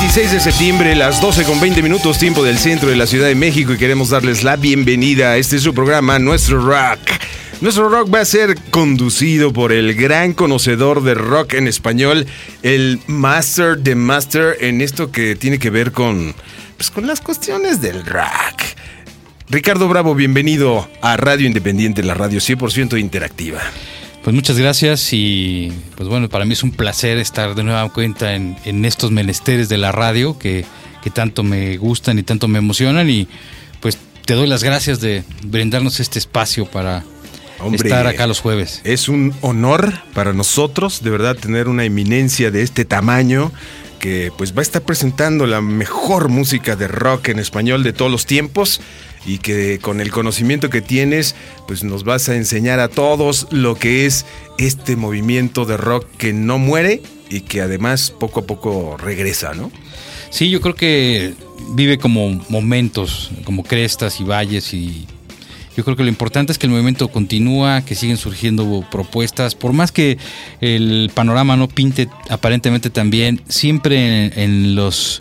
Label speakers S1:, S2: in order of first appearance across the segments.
S1: 16 de septiembre, las 12:20, tiempo del centro de la Ciudad de México, y queremos darles la bienvenida a este su programa, Nuestro Rock. Nuestro Rock va a ser conducido por el gran conocedor de rock en español, el Master de Master, en esto que tiene que ver con las cuestiones del rock. Ricardo Bravo, bienvenido a Radio Independiente, la radio 100% interactiva.
S2: Pues muchas gracias y pues bueno, para mí es un placer estar de nueva cuenta en estos menesteres de la radio que tanto me gustan y tanto me emocionan, y pues te doy las gracias de brindarnos este espacio para estar acá los jueves.
S1: Es un honor para nosotros, de verdad, tener una eminencia de este tamaño que pues va a estar presentando la mejor música de rock en español de todos los tiempos, y que con el conocimiento que tienes, pues nos vas a enseñar a todos lo que es este movimiento de rock que no muere y que además poco a poco regresa, ¿no?
S2: Sí, yo creo que vive como momentos, como crestas y valles, y yo creo que lo importante es que el movimiento continúa, que siguen surgiendo propuestas, por más que el panorama no pinte aparentemente tan bien, siempre en los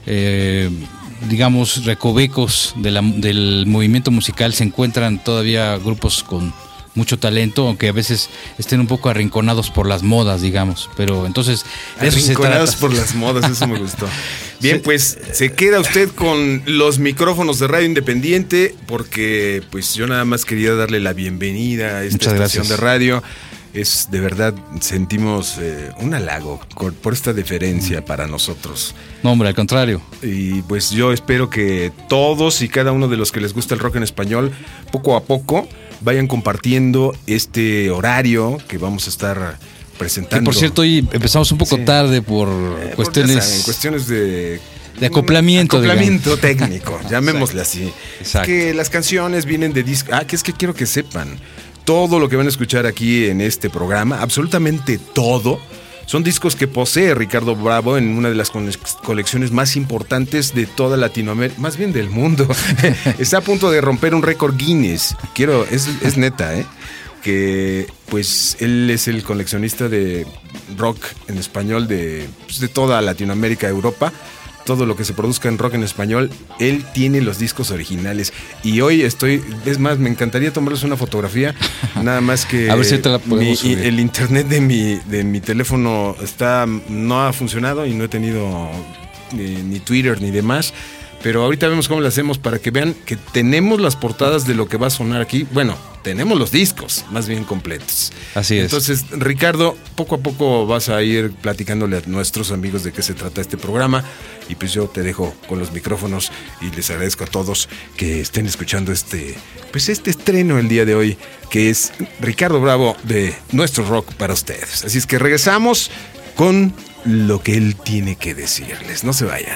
S2: digamos recovecos del movimiento musical se encuentran todavía grupos con mucho talento, aunque a veces estén un poco arrinconados por las modas, digamos, pero entonces
S1: arrinconados por las modas, eso me gustó. Bien, sí. Pues se queda usted con los micrófonos de Radio Independiente, porque pues yo nada más quería darle la bienvenida a esta estación de radio. Es de verdad, sentimos un halago por esta deferencia para nosotros.
S2: No, hombre, al contrario.
S1: Y pues yo espero que todos y cada uno de los que les gusta el rock en español, poco a poco vayan compartiendo este horario que vamos a estar presentando.
S2: Que por cierto, hoy empezamos un poco tarde por
S1: cuestiones de
S2: acoplamiento
S1: técnico, llamémosle así. Exacto. Es que las canciones vienen de discos. Que es que quiero que sepan, todo lo que van a escuchar aquí en este programa, absolutamente todo, son discos que posee Ricardo Bravo en una de las colecciones más importantes de toda Latinoamérica, más bien del mundo. Está a punto de romper un récord Guinness. Es neta, que pues él es el coleccionista de rock en español de toda Latinoamérica, Europa. Todo lo que se produzca en rock en español, él tiene los discos originales. Y hoy es más, me encantaría tomarles una fotografía, nada más que
S2: a ver si te la podemos subir.
S1: El internet de mi teléfono no ha funcionado y no he tenido ni Twitter ni demás. Pero ahorita vemos cómo lo hacemos para que vean que tenemos las portadas de lo que va a sonar aquí. Bueno, tenemos los discos más bien completos.
S2: Así es.
S1: Entonces, Ricardo, poco a poco vas a ir platicándole a nuestros amigos de qué se trata este programa. Y pues yo te dejo con los micrófonos y les agradezco a todos que estén escuchando este estreno el día de hoy, que es Ricardo Bravo de Nuestro Rock para ustedes. Así es que regresamos con lo que él tiene que decirles. No se vayan.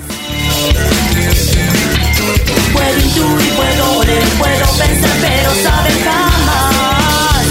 S3: Puedo intuir, puedo oler, puedo pensar, pero saber jamás.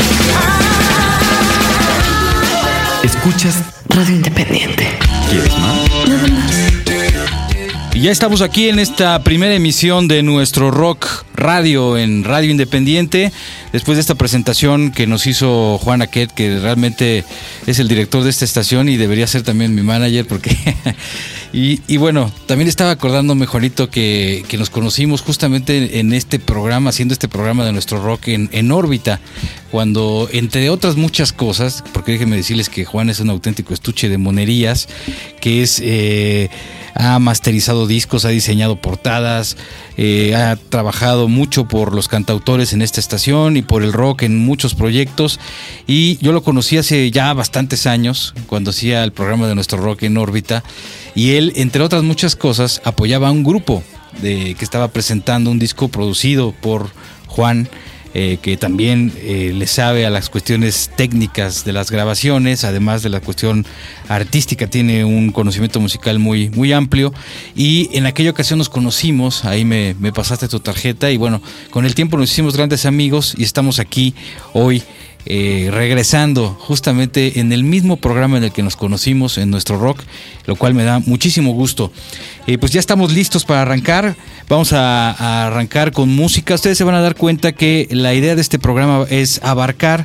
S4: Escuchas Radio Independiente.
S2: ¿Quieres más?
S4: Nada más.
S2: Y ya estamos aquí en esta primera emisión de Nuestro Rock Radio en Radio Independiente, después de esta presentación que nos hizo Juan Aquet, que realmente es el director de esta estación y debería ser también mi manager, porque y bueno, también estaba acordándome, Juanito, que nos conocimos justamente en este programa, haciendo este programa de Nuestro Rock en órbita, cuando, entre otras muchas cosas, porque déjenme decirles que Juan es un auténtico estuche de monerías, que ha masterizado discos, ha diseñado portadas, ha trabajado mucho por los cantautores en esta estación y por el rock en muchos proyectos, y yo lo conocí hace ya bastantes años cuando hacía el programa de Nuestro Rock en órbita, y él, entre otras muchas cosas, apoyaba a un grupo que estaba presentando un disco producido por Juan, que también le sabe a las cuestiones técnicas de las grabaciones, además de la cuestión artística, tiene un conocimiento musical muy, muy amplio, y en aquella ocasión nos conocimos, ahí me pasaste tu tarjeta, y bueno, con el tiempo nos hicimos grandes amigos y estamos aquí hoy regresando justamente en el mismo programa en el que nos conocimos, en Nuestro Rock, lo cual me da muchísimo gusto. Pues ya estamos listos para arrancar. Vamos a arrancar con música. Ustedes se van a dar cuenta que la idea de este programa es abarcar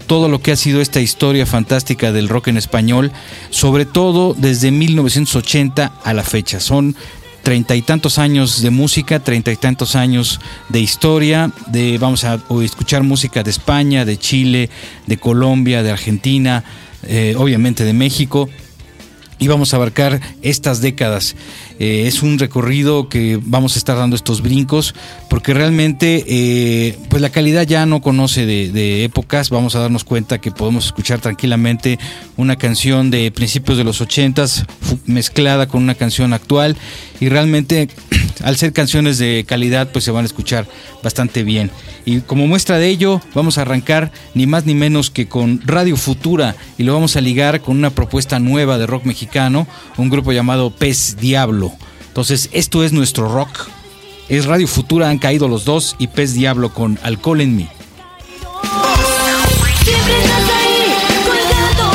S2: todo lo que ha sido esta historia fantástica del rock en español, sobre todo desde 1980 a la fecha. Son 30 y tantos años de música, 30 y tantos años de historia, vamos a escuchar música de España, de Chile, de Colombia, de Argentina, obviamente de México. Y vamos a abarcar estas décadas. Es un recorrido que vamos a estar dando estos brincos, porque realmente pues la calidad ya no conoce de épocas. Vamos a darnos cuenta que podemos escuchar tranquilamente una canción de principios de los 80s mezclada con una canción actual, y realmente al ser canciones de calidad pues se van a escuchar bastante bien. Y como muestra de ello vamos a arrancar ni más ni menos que con Radio Futura, y lo vamos a ligar con una propuesta nueva de rock mexicano, un grupo llamado Pez Diablo. Entonces esto es nuestro rock, es Radio Futura, Han Caído los Dos, y Pez Diablo con Alcohol en Mí.
S3: Siempre estás ahí, colgando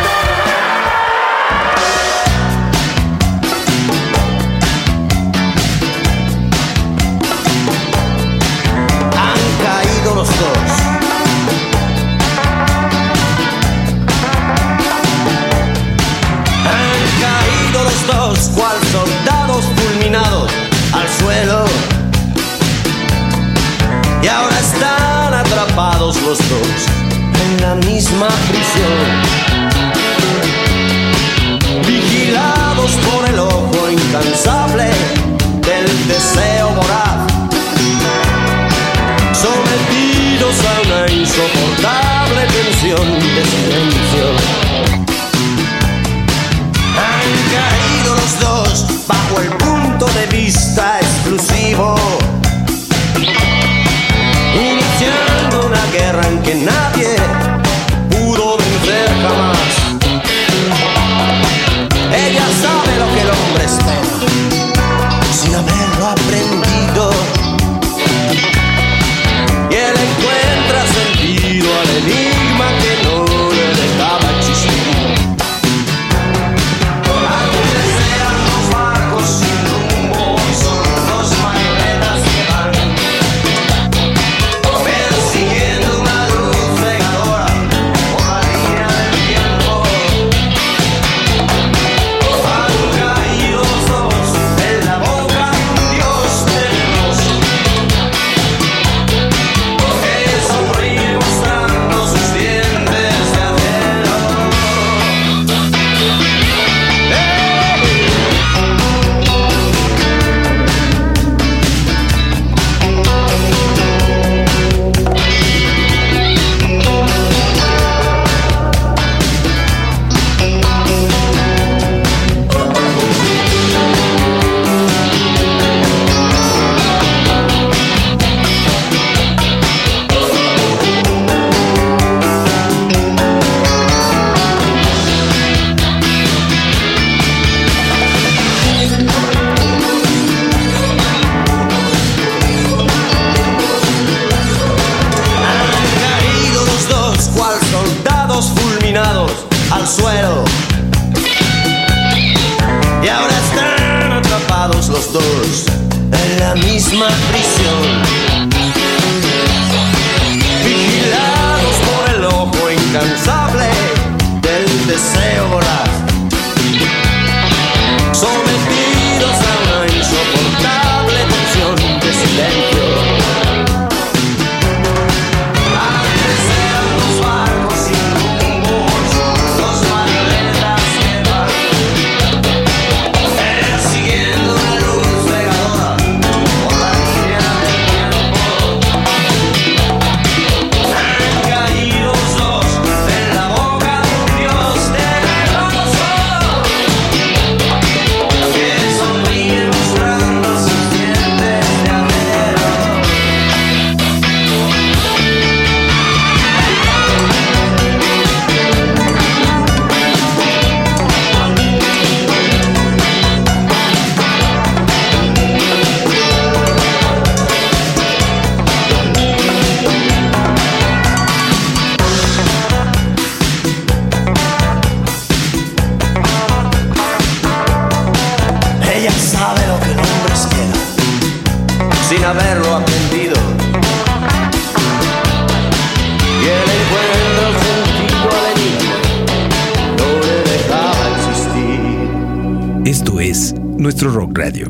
S5: de... Han caído los dos. Han caído los dos, cual soldados fulminados al suelo. Y ahora están atrapados los dos en la misma prisión, vigilados por el ojo incansable del deseo voraz, sometidos a una insoportable tensión de silencio. Han caído los dos bajo el punto de vista exclusivo, iniciando una guerra en que nadie pudo vencer jamás. Ella sabe lo que el hombre espera, sin haberlo aprendido, y él encuentra sentido al enigma que no le dejaba existir. Aquí desean los barcos sin rumbo, y son dos marionetas que van persiguiendo una luz cegadora por la línea del tiempo. Han caído los dos en la boca de un Dios tenebroso, que sonríe mostrando sus dientes de acero. Han caído los dos cual soldados fulminados al suelo, y ahora están atrapados los dos en la misma prisión, vigilados por el ojo incansable del deseo voraz, sometidos a una insoportable tensión de silencio. Antes eran los barcos sin rumbo, dos marionetas que van persiguiendo una luz cegadora por la línea del tiempo. Han caído los dos en la boca de un Dios tenebroso, que sonríe mostrando sus dientes de acero. Ella sabe lo que el hombre espera, sin haberlo aprendido, y él encuentra el
S1: nuestro Rock Radio.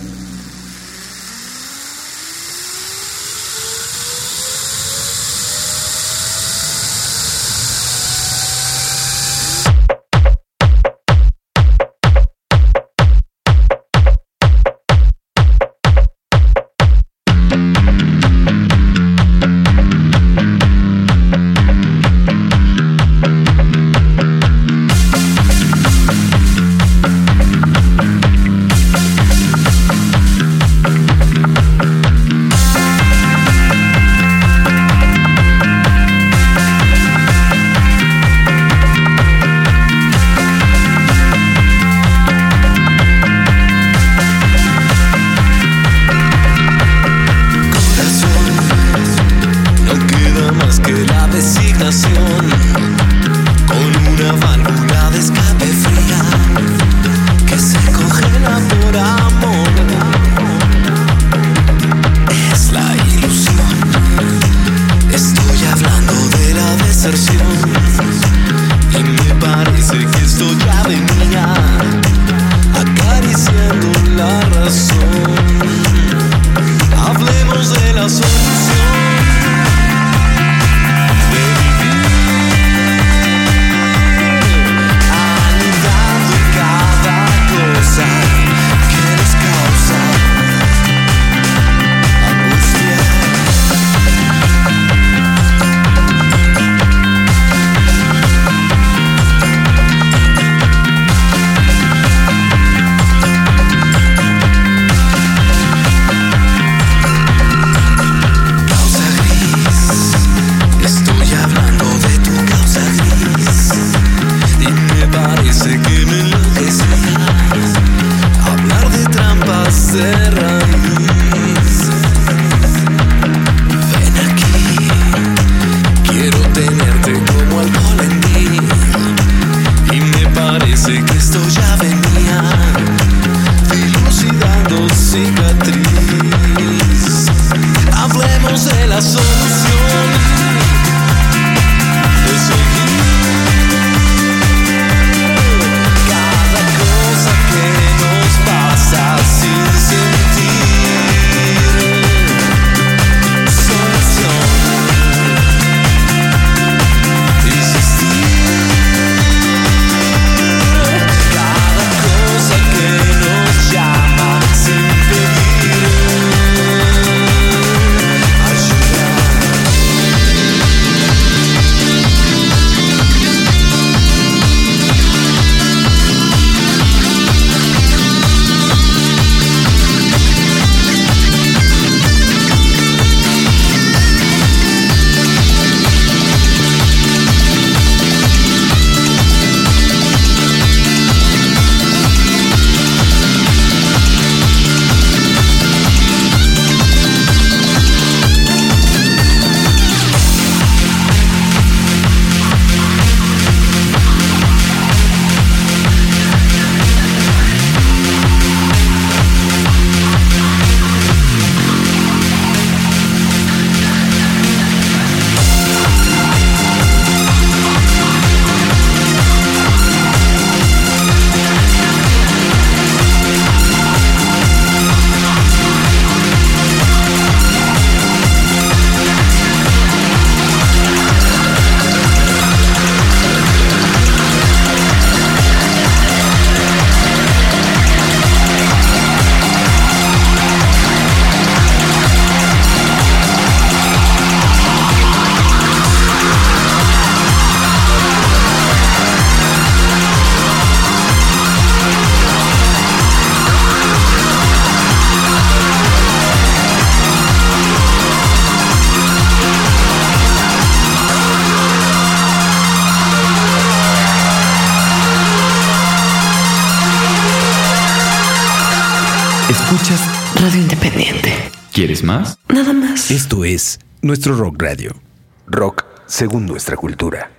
S4: Escuchas Radio Independiente.
S6: ¿Quieres más?
S4: Nada más.
S1: Esto es nuestro Rock Radio. Rock según nuestra cultura.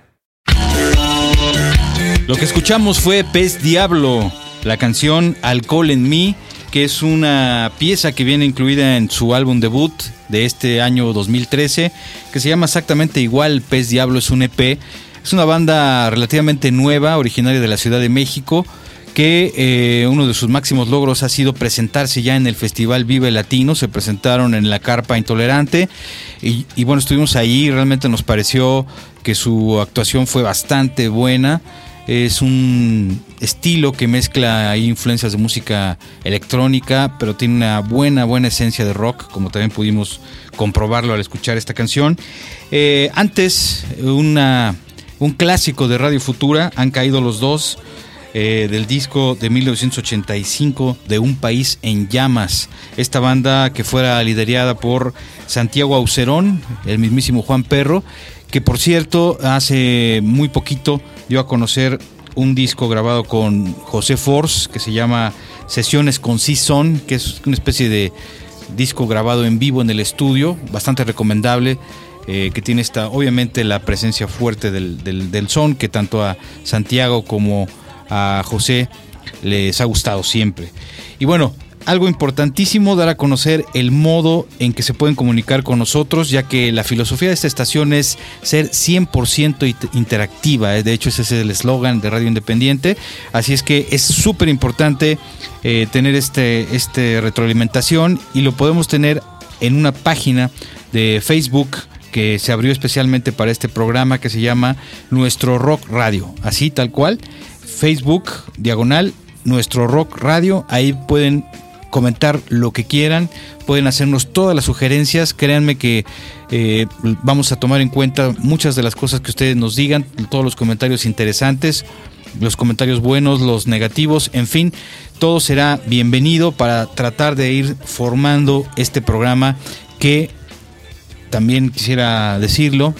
S2: Lo que escuchamos fue Pez Diablo, la canción Alcohol en mí, que es una pieza que viene incluida en su álbum debut de este año 2013, que se llama exactamente igual, Pez Diablo, es un EP. Es una banda relativamente nueva, originaria de la Ciudad de México, que uno de sus máximos logros ha sido presentarse ya en el Festival Vive Latino. Se presentaron en la Carpa Intolerante y bueno, estuvimos ahí. Realmente nos pareció que su actuación fue bastante buena. Es un estilo que mezcla influencias de música electrónica, pero tiene una buena esencia de rock, como también pudimos comprobarlo al escuchar esta canción. Antes, un clásico de Radio Futura, Han caído los dos, del disco de 1985 de Un País en Llamas. Esta banda que fuera liderada por Santiago Aucerón, el mismísimo Juan Perro, que por cierto hace muy poquito dio a conocer un disco grabado con José Force que se llama Sesiones con Season, que es una especie de disco grabado en vivo en el estudio, bastante recomendable, que tiene obviamente la presencia fuerte del son, que tanto a Santiago como a José les ha gustado siempre. Y bueno, algo importantísimo, dar a conocer el modo en que se pueden comunicar con nosotros, ya que la filosofía de esta estación es ser 100% interactiva. De hecho, ese es el eslogan de Radio Independiente. Así es que es súper importante tener este retroalimentación, y lo podemos tener en una página de Facebook que se abrió especialmente para este programa, que se llama Nuestro Rock Radio. Así, tal cual, Facebook, / Nuestro Rock Radio. Ahí pueden comentar lo que quieran, pueden hacernos todas las sugerencias. Créanme que vamos a tomar en cuenta muchas de las cosas que ustedes nos digan, todos los comentarios interesantes, los comentarios buenos, los negativos, en fin, todo será bienvenido para tratar de ir formando este programa que, también quisiera decirlo,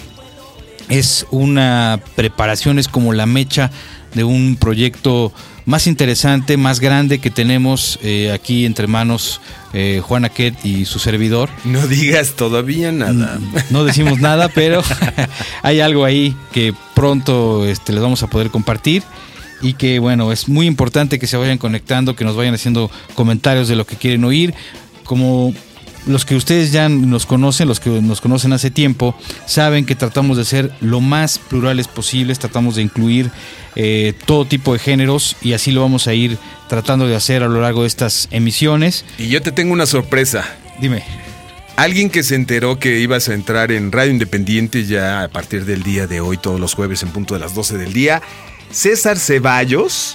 S2: es una preparación, es como la mecha de un proyecto más interesante, más grande que tenemos aquí entre manos, Juan Aquet y su servidor.
S1: No digas todavía nada.
S2: No decimos nada, pero hay algo ahí que pronto les vamos a poder compartir, y que bueno, es muy importante que se vayan conectando, que nos vayan haciendo comentarios de lo que quieren oír. Como los que ustedes ya nos conocen, los que nos conocen hace tiempo, saben que tratamos de ser lo más plurales posibles, tratamos de incluir todo tipo de géneros, y así lo vamos a ir tratando de hacer a lo largo de estas emisiones.
S1: Y yo te tengo una sorpresa.
S2: Dime.
S1: Alguien que se enteró que ibas a entrar en Radio Independiente ya a partir del día de hoy, todos los jueves en punto de las 12 del día, César Ceballos,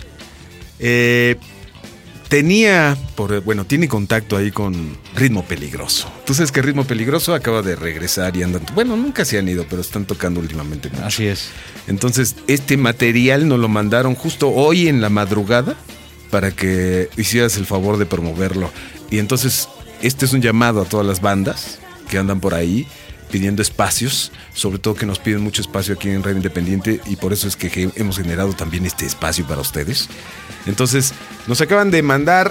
S1: tiene contacto ahí con Ritmo Peligroso. Tú sabes que Ritmo Peligroso acaba de regresar y andan, nunca se han ido, pero están tocando últimamente mucho.
S2: Así es.
S1: Entonces, este material nos lo mandaron justo hoy en la madrugada para que hicieras el favor de promoverlo. Y entonces, este es un llamado a todas las bandas que andan por ahí pidiendo espacios, sobre todo que nos piden mucho espacio aquí en Radio Independiente, y por eso es que hemos generado también este espacio para ustedes. Entonces, nos acaban de mandar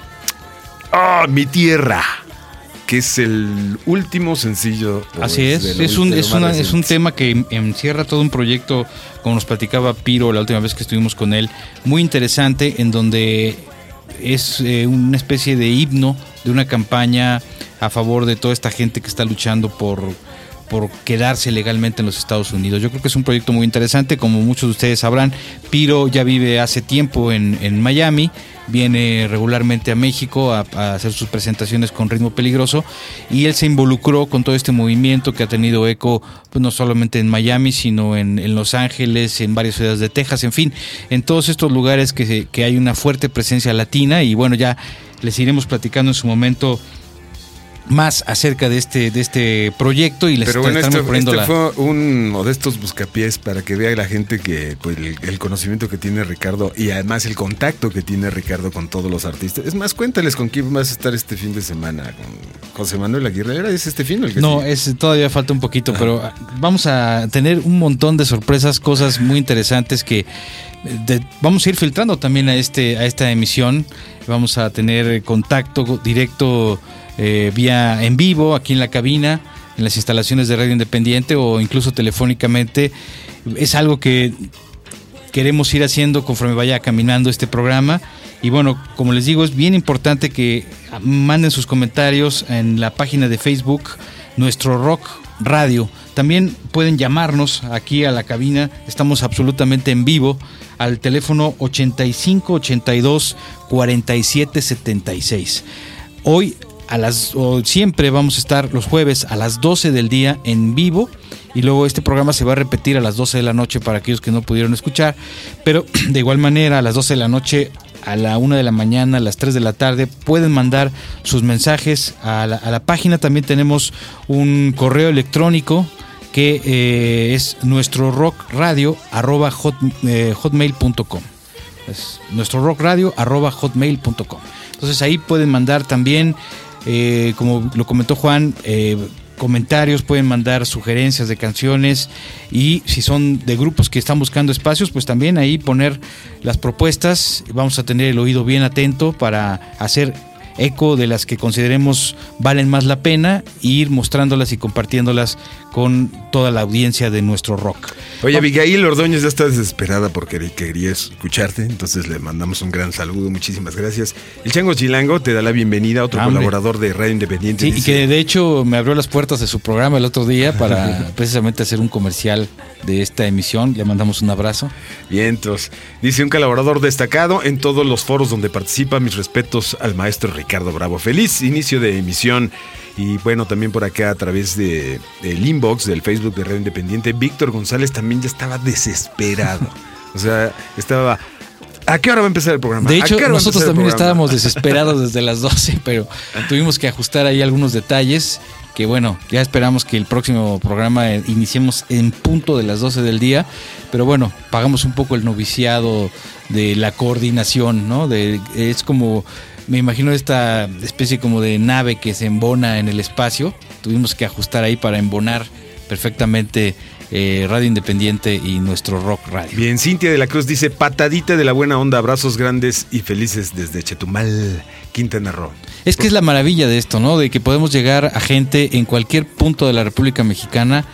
S1: Mi Tierra, que es el último sencillo.
S2: Así es, es un tema que encierra todo un proyecto, como nos platicaba Piro la última vez que estuvimos con él, muy interesante, en donde es una especie de himno de una campaña a favor de toda esta gente que está luchando por quedarse legalmente en los Estados Unidos. Yo creo que es un proyecto muy interesante. Como muchos de ustedes sabrán, Piro ya vive hace tiempo en Miami, viene regularmente a México a hacer sus presentaciones con Ritmo Peligroso, y él se involucró con todo este movimiento que ha tenido eco, pues no solamente en Miami, sino en Los Ángeles, en varias ciudades de Texas, en fin, en todos estos lugares que hay una fuerte presencia latina. Y bueno, ya les iremos platicando en su momento más acerca de este proyecto, y les estaremos poniendo
S1: fue uno de estos buscapiés para que vea la gente que pues, el conocimiento que tiene Ricardo, y además el contacto que tiene Ricardo con todos los artistas. Es más, cuéntales con quién vas a estar este fin de semana. Con José Manuel Aguirre. ¿Es este fin?
S2: Todavía falta un poquito, pero vamos a tener un montón de sorpresas, cosas muy interesantes que vamos a ir filtrando también a esta emisión. Vamos a tener contacto directo vía en vivo aquí en la cabina, en las instalaciones de Radio Independiente, o incluso telefónicamente. Es algo que queremos ir haciendo conforme vaya caminando este programa. Y bueno, como les digo, es bien importante que manden sus comentarios en la página de Facebook Nuestro Rock Radio. También pueden llamarnos aquí a la cabina, estamos absolutamente en vivo al teléfono 85 82 47 76. Hoy siempre vamos a estar los jueves a las 12 del día en vivo, y luego este programa se va a repetir a las 12 de la noche para aquellos que no pudieron escuchar, pero de igual manera a las 12 de la noche, a la 1 de la mañana, a las 3 de la tarde, pueden mandar sus mensajes a la página. También tenemos un correo electrónico que es nuestrorockradio@hotmail.com. Es nuestrorockradio@hotmail.com. Entonces ahí pueden mandar también, como lo comentó Juan, comentarios, pueden mandar sugerencias de canciones, y si son de grupos que están buscando espacios, pues también ahí poner las propuestas. Vamos a tener el oído bien atento para hacer eco de las que consideremos valen más la pena, e ir mostrándolas y compartiéndolas con toda la audiencia de nuestro rock.
S1: Oye, Abigail Ordóñez ya está desesperada porque quería escucharte, entonces le mandamos un gran saludo, muchísimas gracias. El Chango Chilango te da la bienvenida, otro colaborador de Radio Independiente.
S2: Sí,
S1: dice,
S2: y que de hecho me abrió las puertas de su programa el otro día para precisamente hacer un comercial de esta emisión. Le mandamos un abrazo.
S1: Vientos. Dice un colaborador destacado en todos los foros donde participa. Mis respetos al maestro Ricardo Bravo. Feliz inicio de emisión. Y bueno, también por acá a través del inbox del Facebook de Radio Independiente, Víctor González también ya estaba desesperado. O sea, estaba... ¿A qué hora va a empezar el programa?
S2: De hecho, nosotros también estábamos desesperados desde las 12, pero tuvimos que ajustar ahí algunos detalles. Que bueno, ya esperamos que el próximo programa iniciemos en punto de las 12 del día. Pero bueno, pagamos un poco el noviciado de la coordinación, ¿no? Es como... Me imagino esta especie como de nave que se embona en el espacio. Tuvimos que ajustar ahí para embonar perfectamente Radio Independiente y nuestro Rock Radio.
S1: Bien, Cintia de la Cruz dice, patadita de la buena onda, abrazos grandes y felices desde Chetumal, Quintana Roo.
S2: Es que es la maravilla de esto, ¿no? De que podemos llegar a gente en cualquier punto de la República Mexicana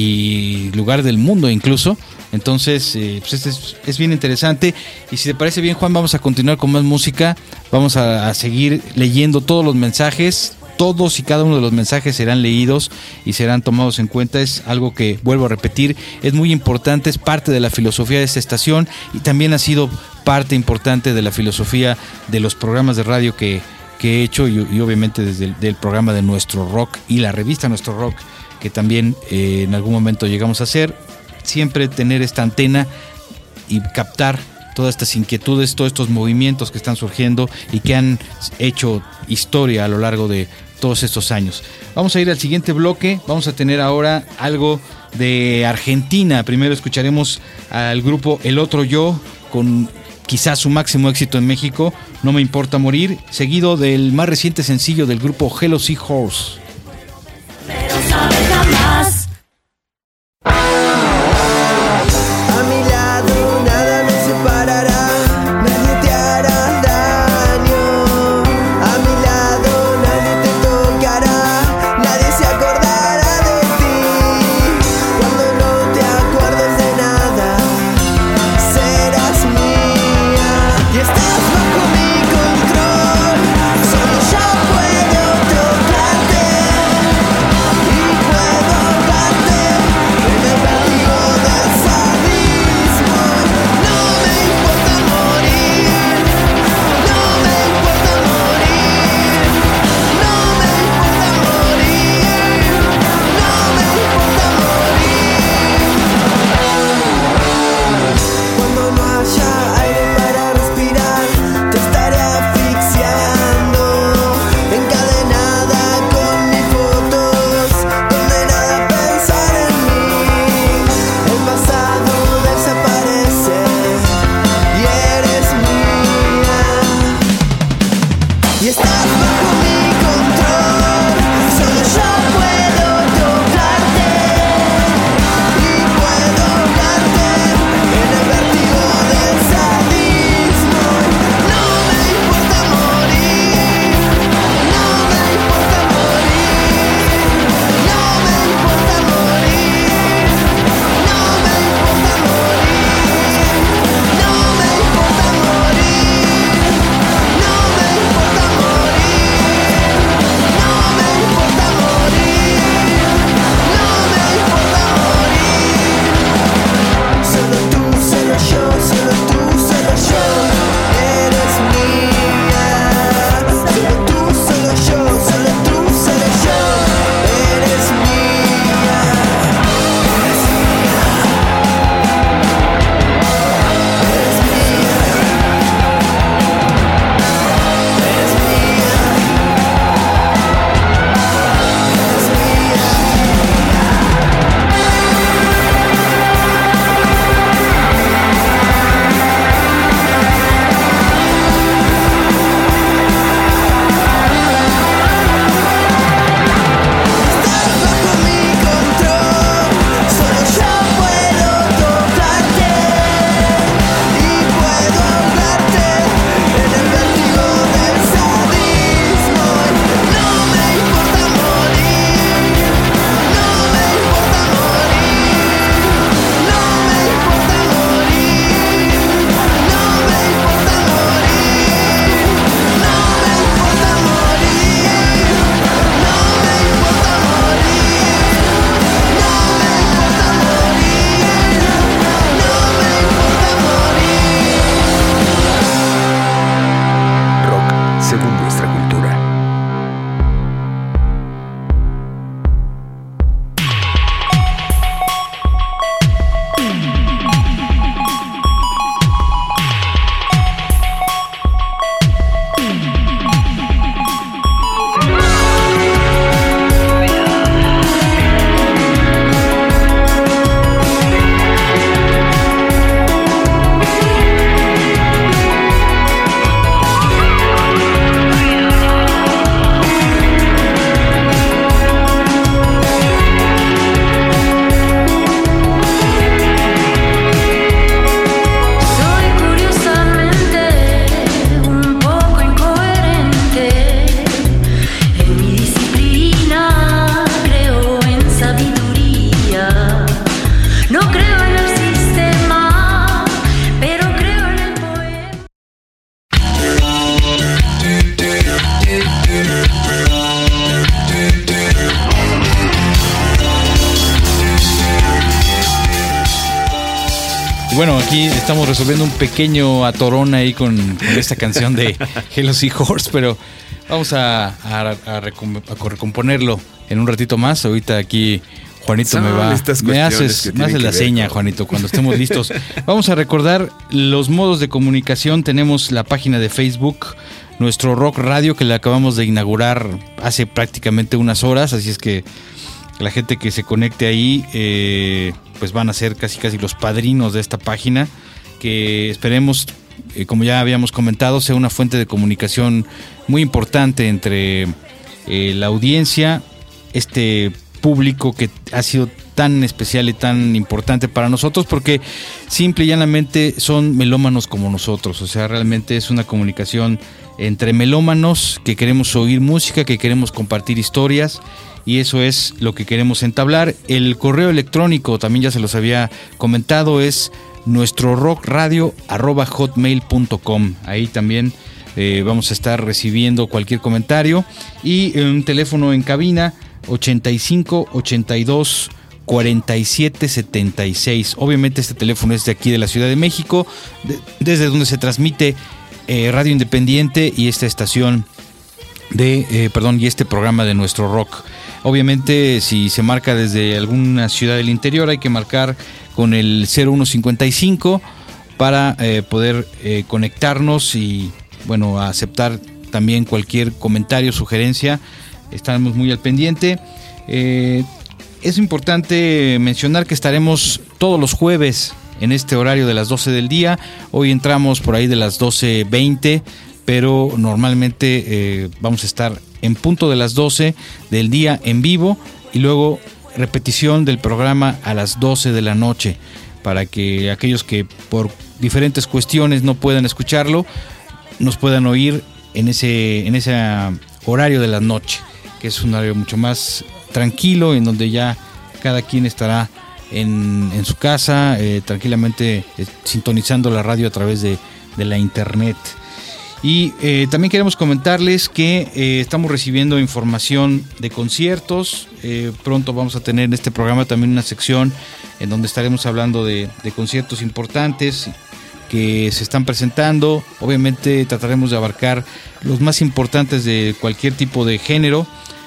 S2: y lugar del mundo incluso. Entonces, pues es bien interesante. Y si te parece bien, Juan, vamos a continuar con más música. Vamos a seguir leyendo todos los mensajes. Todos y cada uno de los mensajes serán leídos y serán tomados en cuenta. Es algo que, vuelvo a repetir, es muy importante, es parte de la filosofía de esta estación, y también ha sido parte importante de la filosofía de los programas de radio que he hecho, y obviamente desde el programa de Nuestro Rock y la revista Nuestro Rock, que también en algún momento llegamos a hacer. Siempre tener esta antena y captar todas estas inquietudes, todos estos movimientos que están surgiendo y que han hecho historia a lo largo de todos estos años. Vamos a ir al siguiente bloque. Vamos a tener ahora algo de Argentina. Primero escucharemos al grupo El Otro Yo con quizás su máximo éxito en México, No Me Importa Morir, seguido del más reciente sencillo del grupo Hello Seahorse.
S3: Pero sabe jamás.
S6: A mi lado nada me separará, nadie te hará daño. A mi lado nadie te tocará, nadie se acordará de ti. Cuando no te acuerdes de nada, serás mía y estás bajo mi control. Solo yo puedo tocarte y puedo
S2: Y bueno, aquí estamos resolviendo un pequeño atorón ahí con esta canción de Hello Seahorse, pero vamos a recomponerlo en un ratito más. Ahorita aquí Juanito me hace la seña, Juanito, cuando estemos listos. Vamos a recordar los modos de comunicación. Tenemos la página de Facebook, Nuestro Rock Radio, que la acabamos de inaugurar hace prácticamente unas horas, así es que la gente que se conecte ahí pues van a ser casi los padrinos de esta página, que esperemos, como ya habíamos comentado, sea una fuente de comunicación muy importante entre la audiencia, este público que ha sido tan especial y tan importante para nosotros, porque simple y llanamente son melómanos como nosotros. O sea, realmente es una comunicación entre melómanos que queremos oír música, que queremos compartir historias, y eso es lo que queremos entablar. El correo electrónico, también ya se los había comentado, es nuestrorockradio@hotmail.com. Ahí también vamos a estar recibiendo cualquier comentario, y un teléfono en cabina 85 82 47 76. Obviamente este teléfono es de aquí de la Ciudad de México, desde donde se transmite Radio Independiente y esta estación y este programa de Nuestro Rock. Obviamente, si se marca desde alguna ciudad del interior, hay que marcar con el 0155 para poder conectarnos y, bueno, aceptar también cualquier comentario, sugerencia. Estamos muy al pendiente. Es importante mencionar que estaremos todos los jueves en este horario de las 12 del día. Hoy entramos por ahí de las 12:20, pero normalmente vamos a estar en punto de las 12 del día en vivo, y luego repetición del programa a las 12 de la noche, para que aquellos que por diferentes cuestiones no puedan escucharlo, nos puedan oír en ese horario de la noche, que es un horario mucho más tranquilo, en donde ya cada quien estará en su casa, tranquilamente sintonizando la radio a través de la internet. Y también queremos comentarles que estamos recibiendo información de conciertos. Pronto vamos a tener en este programa también una sección en donde estaremos hablando de conciertos importantes que se están presentando. Obviamente trataremos de abarcar los más importantes de cualquier tipo de género,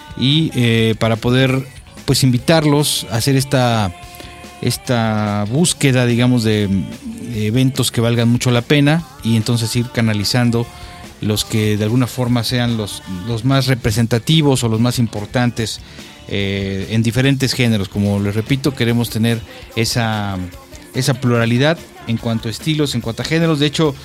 S2: y para poder, pues, invitarlos a hacer esta búsqueda, digamos, de eventos que valgan mucho la pena, y entonces ir canalizando los que de alguna forma sean los más representativos o los más importantes en diferentes géneros. Como les repito, queremos tener esa pluralidad en cuanto a estilos, en cuanto a géneros. De hecho,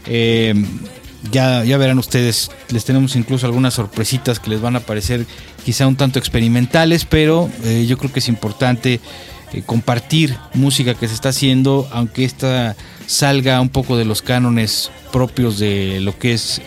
S2: ya verán ustedes, les tenemos incluso algunas sorpresitas que les van a parecer quizá un tanto experimentales, pero yo creo que es importante compartir música que se está haciendo, aunque esta salga un poco de los cánones propios de lo que es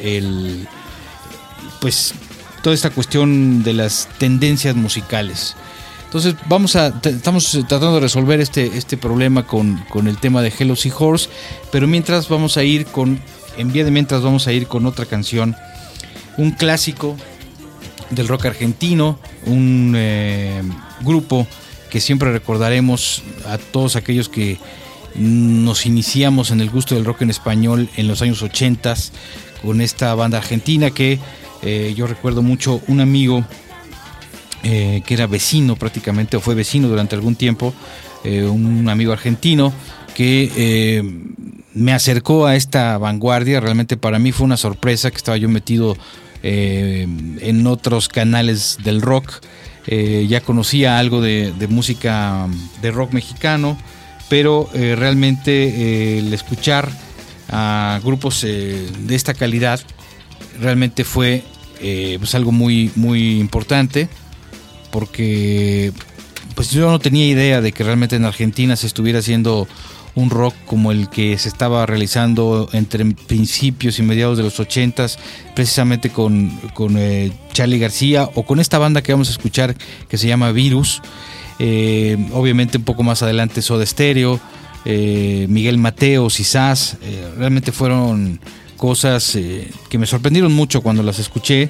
S2: pues toda esta cuestión de las tendencias musicales. Entonces estamos tratando de resolver este problema con el tema de Hello Seahorse, pero mientras vamos a ir con otra canción, un clásico del rock argentino, un grupo que siempre recordaremos a todos aquellos que nos iniciamos en el gusto del rock en español en los años 80 con esta banda argentina que yo recuerdo mucho. Un amigo que era vecino prácticamente, o fue vecino durante algún tiempo, un amigo argentino que me acercó a esta vanguardia. Realmente para mí fue una sorpresa, que estaba yo metido en otros canales del rock. Ya conocía algo de música de rock mexicano, pero realmente el escuchar a grupos de esta calidad realmente fue pues algo muy, muy importante, porque pues yo no tenía idea de que realmente en Argentina se estuviera haciendo un rock como el que se estaba realizando entre principios y mediados de los 80s, precisamente con Charly García, o con esta banda que vamos a escuchar que se llama Virus. Obviamente un poco más adelante Soda Stereo, Miguel Mateos y Sass. Realmente fueron cosas que me sorprendieron mucho cuando las escuché,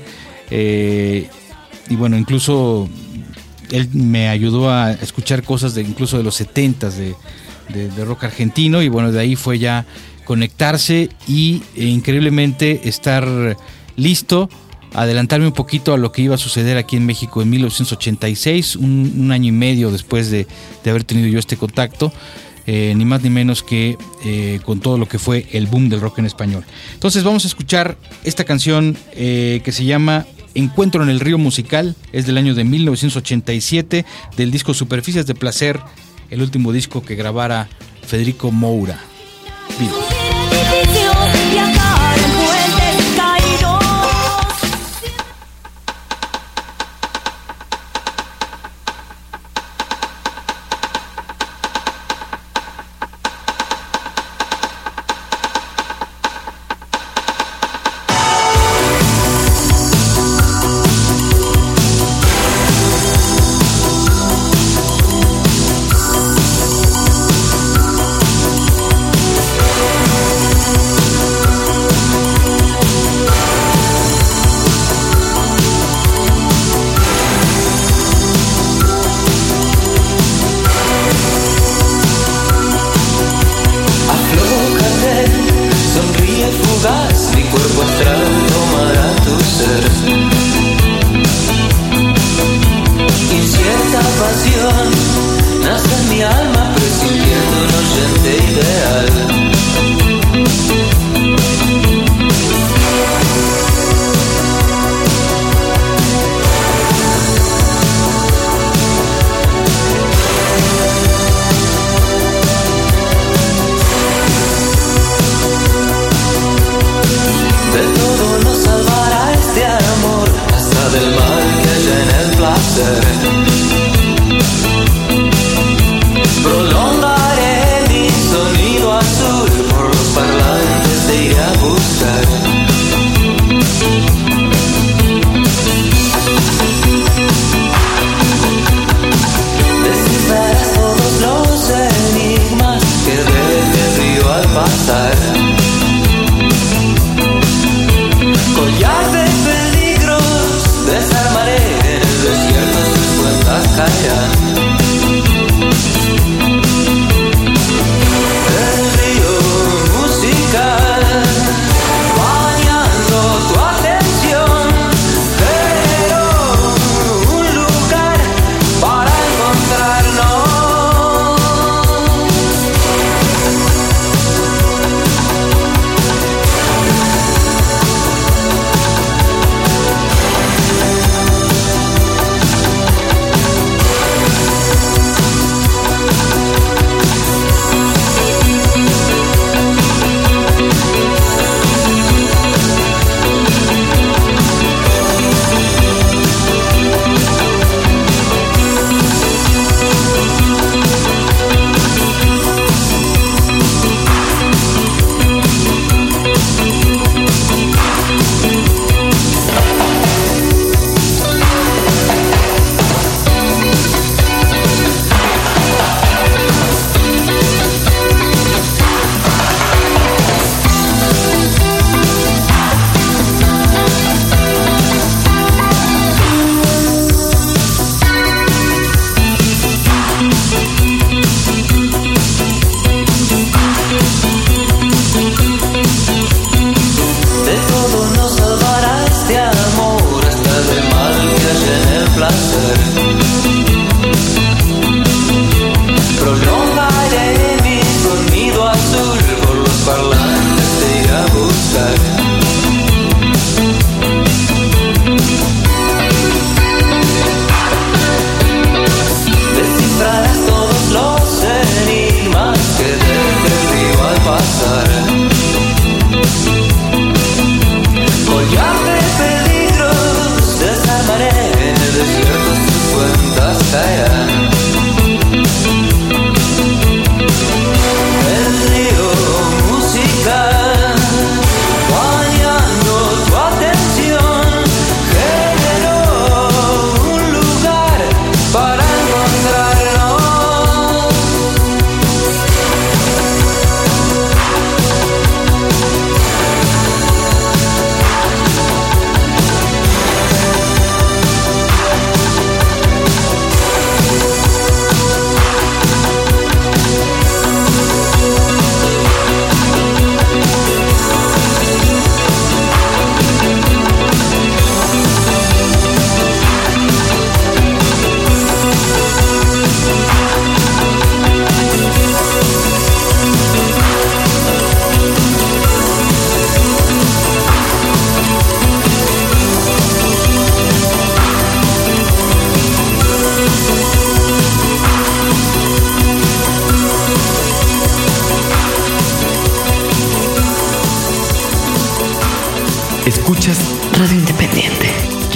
S2: y bueno, incluso él me ayudó a escuchar cosas incluso de los 70s de rock argentino, y bueno, de ahí fue ya conectarse y increíblemente estar listo, adelantarme un poquito a lo que iba a suceder aquí en México en 1986, un año y medio después de haber tenido yo este contacto, ni más ni menos que con todo lo que fue el boom del rock en español. Entonces vamos a escuchar esta canción que se llama Encuentro en el Río Musical, es del año de 1987, del disco Superficies de Placer, el último disco que grabara Federico Moura. Viva.
S3: Viajar en puentes caídos.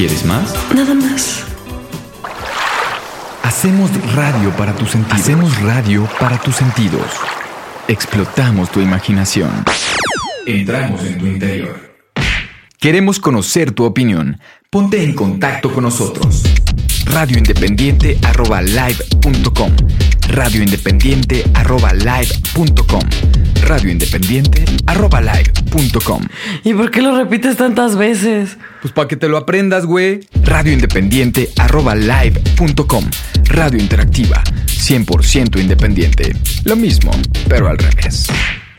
S7: ¿Quieres más?
S4: Nada más.
S7: Hacemos radio para tus sentidos. Hacemos radio para tus sentidos. Explotamos tu imaginación. Entramos en tu interior. Queremos conocer tu opinión. Ponte en contacto con nosotros. radioindependiente@live.com. radioindependiente@live.com. radioindependiente@live.com.
S4: ¿Y por qué lo repites tantas veces?
S7: Pues para que te lo aprendas, güey. radioindependiente@live.com. Radio interactiva, 100% independiente. Lo mismo, pero al revés.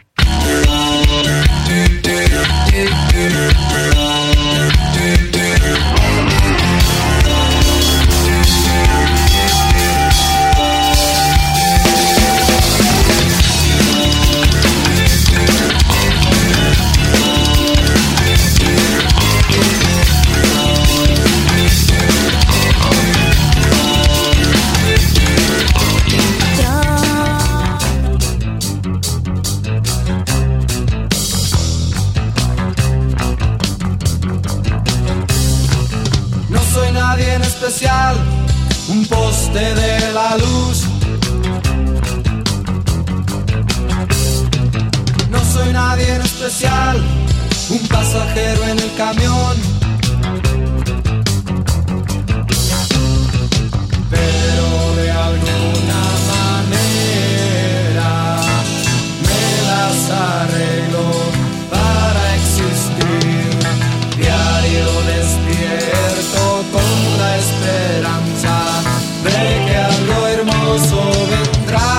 S5: Especial, un poste de la luz. No soy nadie en especial, un pasajero en el camión. Pero de alguna manera me las arreglo para existir. Diario despierto con la esperanza de que algo hermoso vendrá.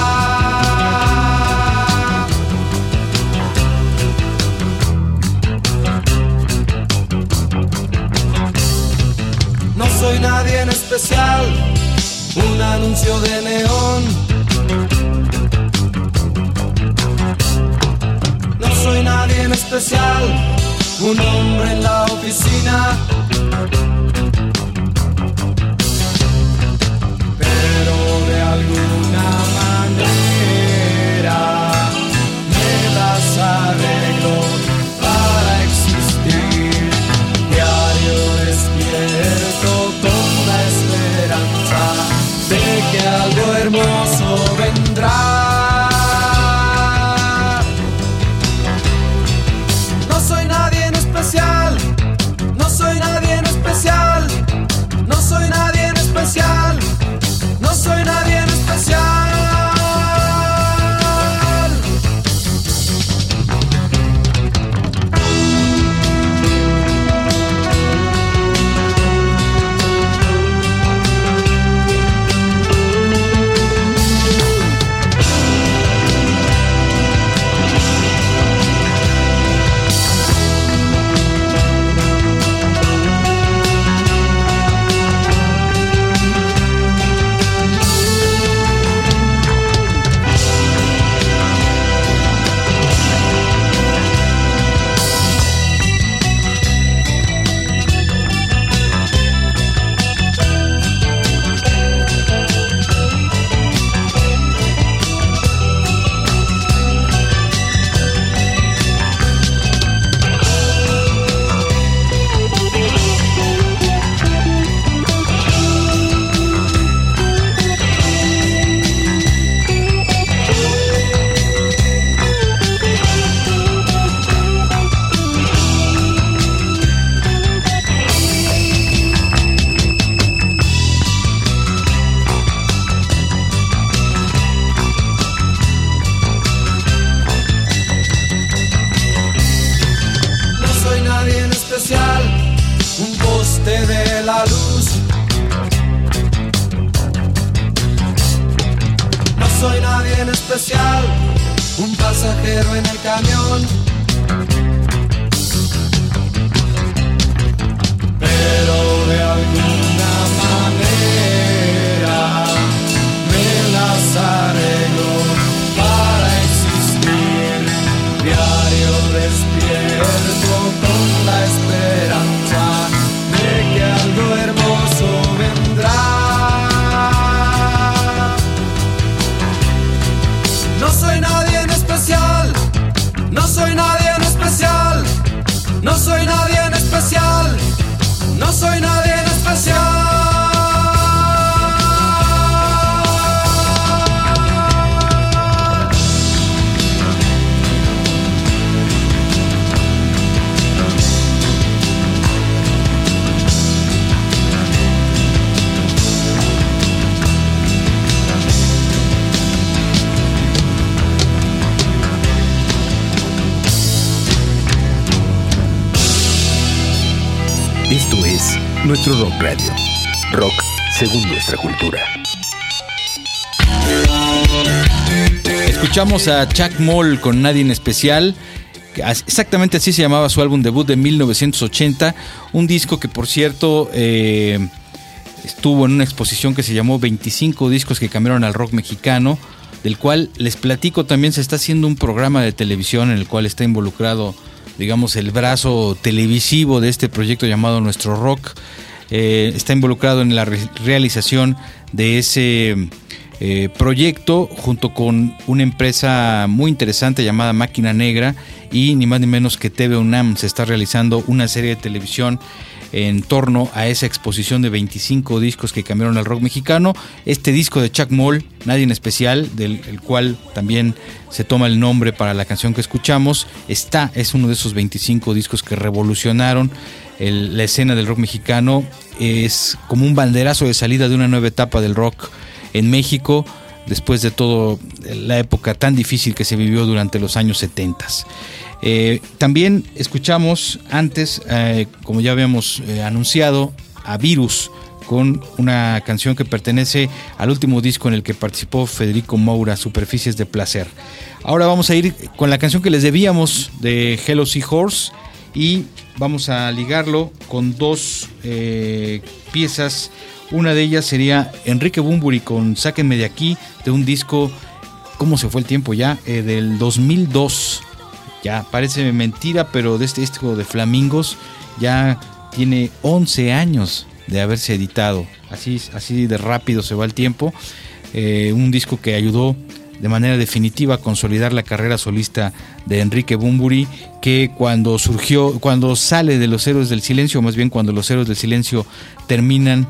S5: No soy nadie en especial, un anuncio de neón. No soy nadie en especial, un hombre en la oficina. De alguna manera me las arreglo para existir. Diario despierto con la esperanza de que algo hermoso vendrá. No soy nadie en especial, no soy nadie en especial, no soy nadie en especial. No soy nadie en especial. Un poste de la luz. No soy nadie en especial, un pasajero en el camión. Pero de alguna manera me las arreglo para existir. Diario despierto con la esperanza de que algo hermoso vendrá. No soy nadie en especial, no soy nadie en especial, no soy nadie en especial, no soy nadie en
S7: Nuestro Rock Radio. Rock según nuestra cultura.
S2: Escuchamos a Chuck Moll con Nadie en Especial. Exactamente así se llamaba su álbum debut de 1980. Un disco que, por cierto, estuvo en una exposición que se llamó 25 discos que cambiaron al rock mexicano, del cual les platico. También se está haciendo un programa de televisión en el cual está involucrado, digamos, el brazo televisivo de este proyecto llamado Nuestro Rock. Está involucrado en la realización de ese proyecto junto con una empresa muy interesante llamada Máquina Negra, y ni más ni menos que TV UNAM se está realizando una serie de televisión en torno a esa exposición de 25 discos que cambiaron al rock mexicano. Este disco de Chuck Moll, Nadie en Especial, del cual también se toma el nombre para la canción que escuchamos, es uno de esos 25 discos que revolucionaron la escena del rock mexicano. Es como un banderazo de salida de una nueva etapa del rock en México, después de toda la época tan difícil que se vivió durante los años 70. También escuchamos antes, como ya habíamos anunciado, a Virus con una canción que pertenece al último disco en el que participó Federico Moura, Superficies de Placer. Ahora vamos a ir con la canción que les debíamos de Hello Seahorse, y vamos a ligarlo con dos piezas. Una de ellas sería Enrique Bunbury con Sáquenme de Aquí, de un disco, ¿cómo se fue el tiempo ya? Del 2002. Ya parece mentira, pero de este disco de Flamingos ya tiene 11 años de haberse editado. Así de rápido se va el tiempo. Un disco que ayudó de manera definitiva a consolidar la carrera solista de Enrique Bunbury, que cuando sale de Los Héroes del Silencio, más bien cuando Los Héroes del Silencio terminan,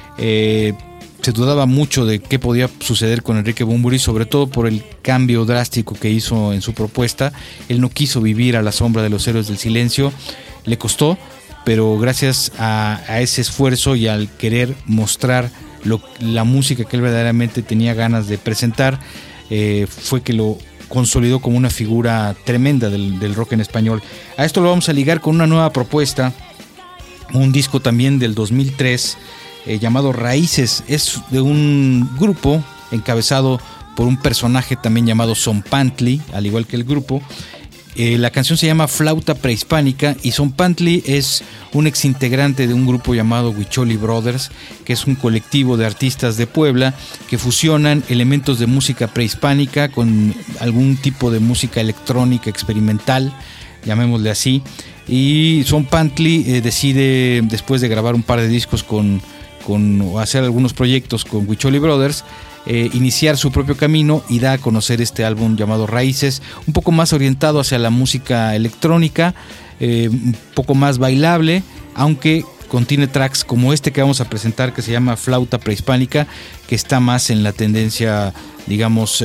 S2: se dudaba mucho de qué podía suceder con Enrique Bunbury, sobre todo por el cambio drástico que hizo en su propuesta. Él no quiso vivir a la sombra de Los Héroes del Silencio, le costó, pero gracias a ese esfuerzo y al querer mostrar la música que él verdaderamente tenía ganas de presentar, fue que lo consolidó como una figura tremenda del rock en español. A esto lo vamos a ligar con una nueva propuesta, un disco también del 2003, llamado Raíces. Es de un grupo encabezado por un personaje también llamado Zompantli, al igual que el grupo. La canción se llama Flauta Prehispánica, y Zompantli es un exintegrante de un grupo llamado Huicholi Brothers, que es un colectivo de artistas de Puebla que fusionan elementos de música prehispánica con algún tipo de música electrónica experimental, llamémosle así. Y Zompantli decide, después de grabar un par de discos o hacer algunos proyectos con Huicholi Brothers, iniciar su propio camino, y da a conocer este álbum llamado Raíces, un poco más orientado hacia la música electrónica, un poco más bailable, aunque contiene tracks como este que vamos a presentar, que se llama Flauta Prehispánica, que está más en la tendencia, digamos,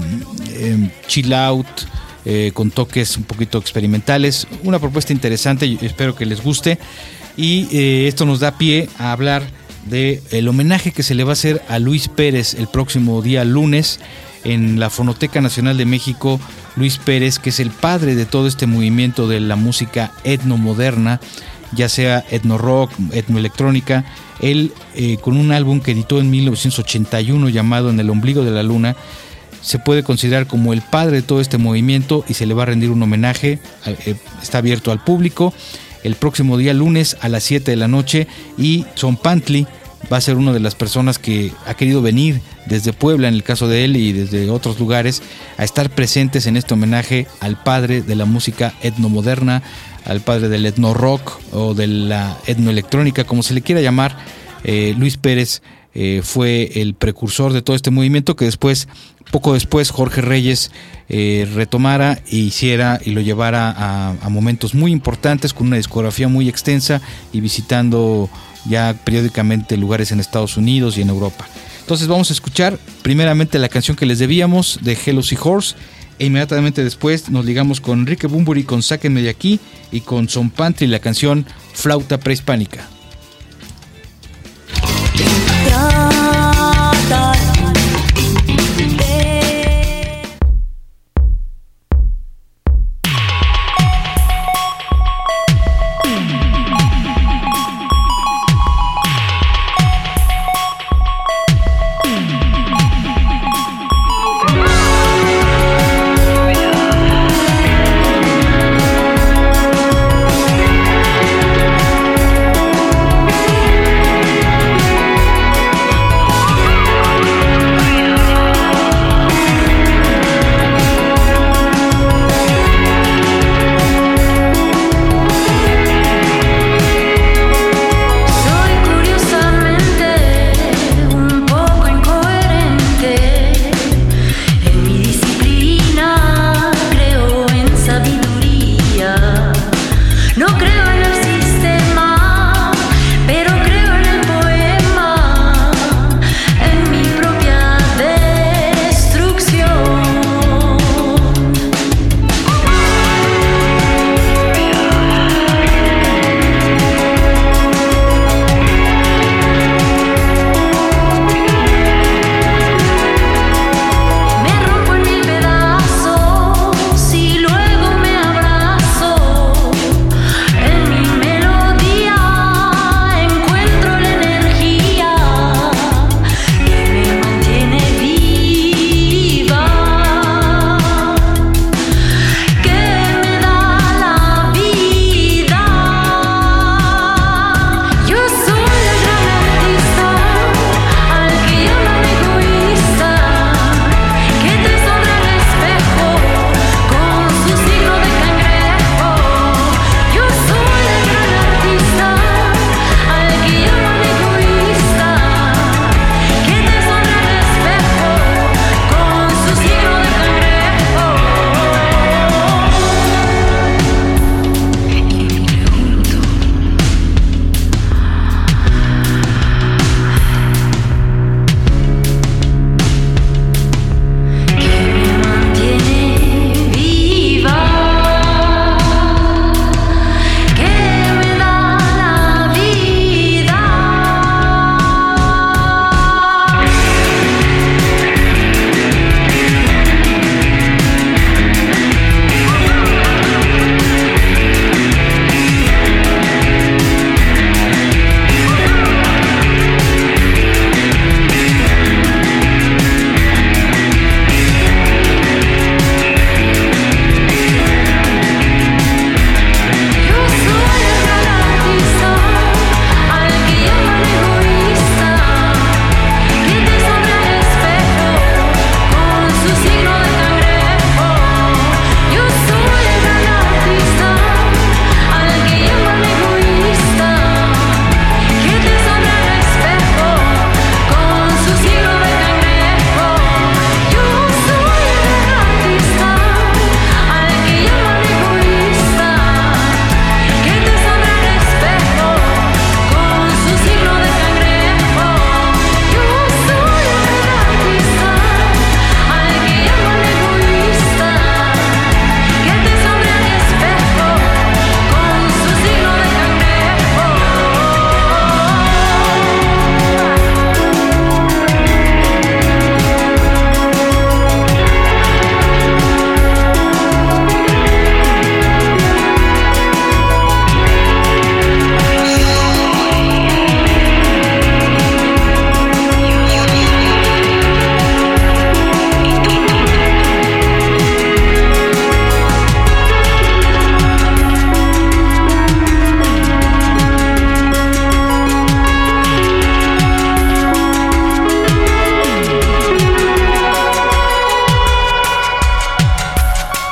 S2: chill out, con toques un poquito experimentales. Una propuesta interesante, y espero que les guste. Y esto nos da pie a hablar de el homenaje que se le va a hacer a Luis Pérez el próximo día lunes en la Fonoteca Nacional de México. Luis Pérez, que es el padre de todo este movimiento de la música etnomoderna, ya sea etno-rock, etnoelectrónica. Él, con un álbum que editó en 1981 llamado En el Ombligo de la Luna, se puede considerar como el padre de todo este movimiento, y se le va a rendir un homenaje. Está abierto al público el próximo día lunes a las 7 de la noche, y Zompantli va a ser una de las personas que ha querido venir desde Puebla, en el caso de él, y desde otros lugares, a estar presentes en este homenaje al padre de la música etnomoderna, al padre del etno rock o de la etnoelectrónica, como se le quiera llamar. Luis Pérez fue el precursor de todo este movimiento, que poco después Jorge Reyes retomara e hiciera y lo llevara a momentos muy importantes, con una discografía muy extensa y visitando ya periódicamente lugares en Estados Unidos y en Europa. Entonces vamos a escuchar primeramente la canción que les debíamos de Hello Seahorse, e inmediatamente después nos ligamos con Enrique Bunbury con Sáquenme de Aquí, y con Zompantli la canción Flauta Prehispánica.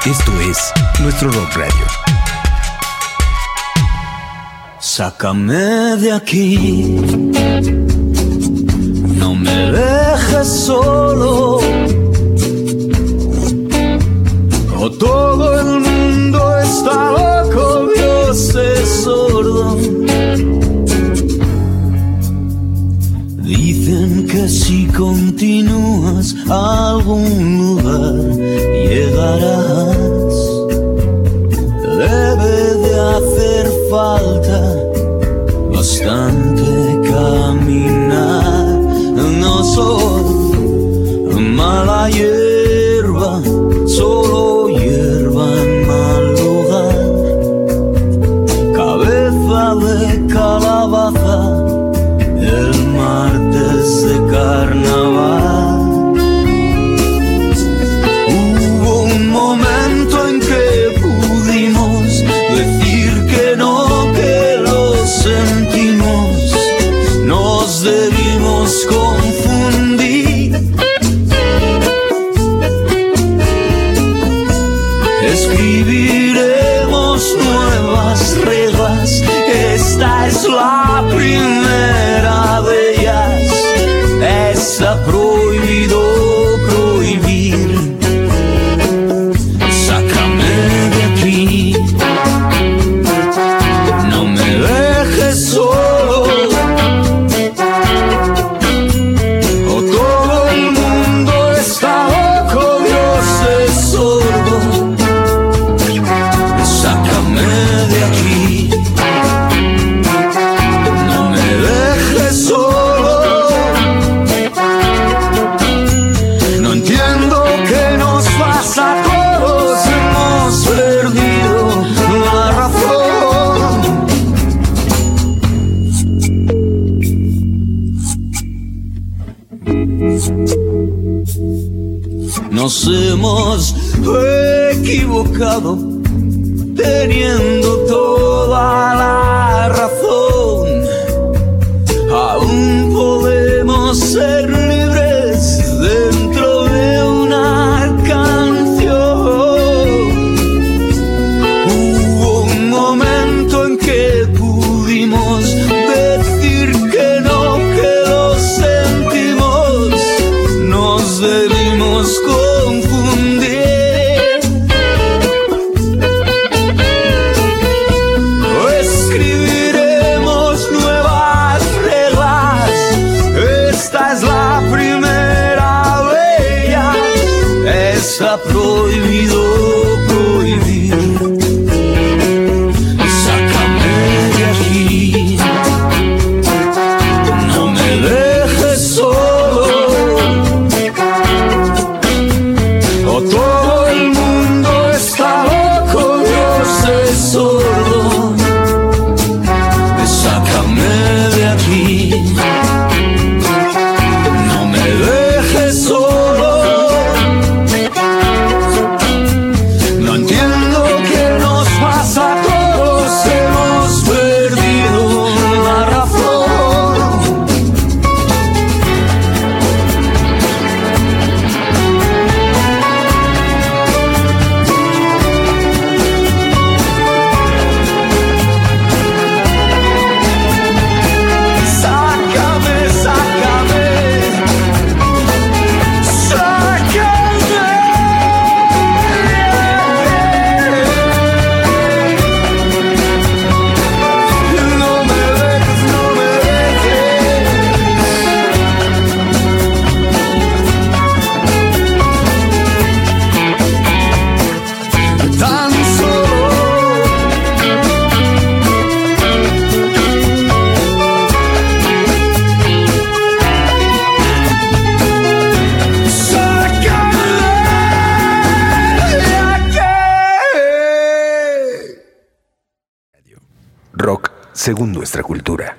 S1: Esto es Nuestro Rock Radio.
S8: Sácame de aquí, no me dejes solo, o todo el mundo está loco, Dios es sordo. Dicen que si continúas a algún lugar llegarás. Debe de hacer falta bastante caminar. No soy mala hierba, solo hierba en mal lugar. Cabeza de calabaza el martes de carnaval. Hubo un momento en que pudimos decir que no, que lo sentimos. Nos debimos confundir. Escribiremos nuevas reglas. Esta es la primera de ellas. Está prohibido prohibir. Sácame de aquí, no me dejes solo, o todo el mundo está loco, Dios es sordo. Sácame de aquí, no me dejes solo. No entiendo qué nos pasa a todos, hemos perdido la razón. Nos hemos equivocado, teniendo toda la razón. Aún podemos ser libres dentro de una canción. Hubo un momento en que pudimos decir que no, que lo sentimos. Nos debimos confundir. Escribiremos nuevas reglas. Esta es la primera de ellas. Está prohibido prohibir. Sácame de aquí, no me dejes solo, o todo el mundo está loco, Dios es sordo. Sácame de aquí, no me dejes solo. No entiendo qué nos pasa a todos, hemos perdido la razón. Sácame, sácame, sácame. No me dejes, no me dejes. Tan solo. Sácame de aquí.
S1: Rock según nuestra cultura.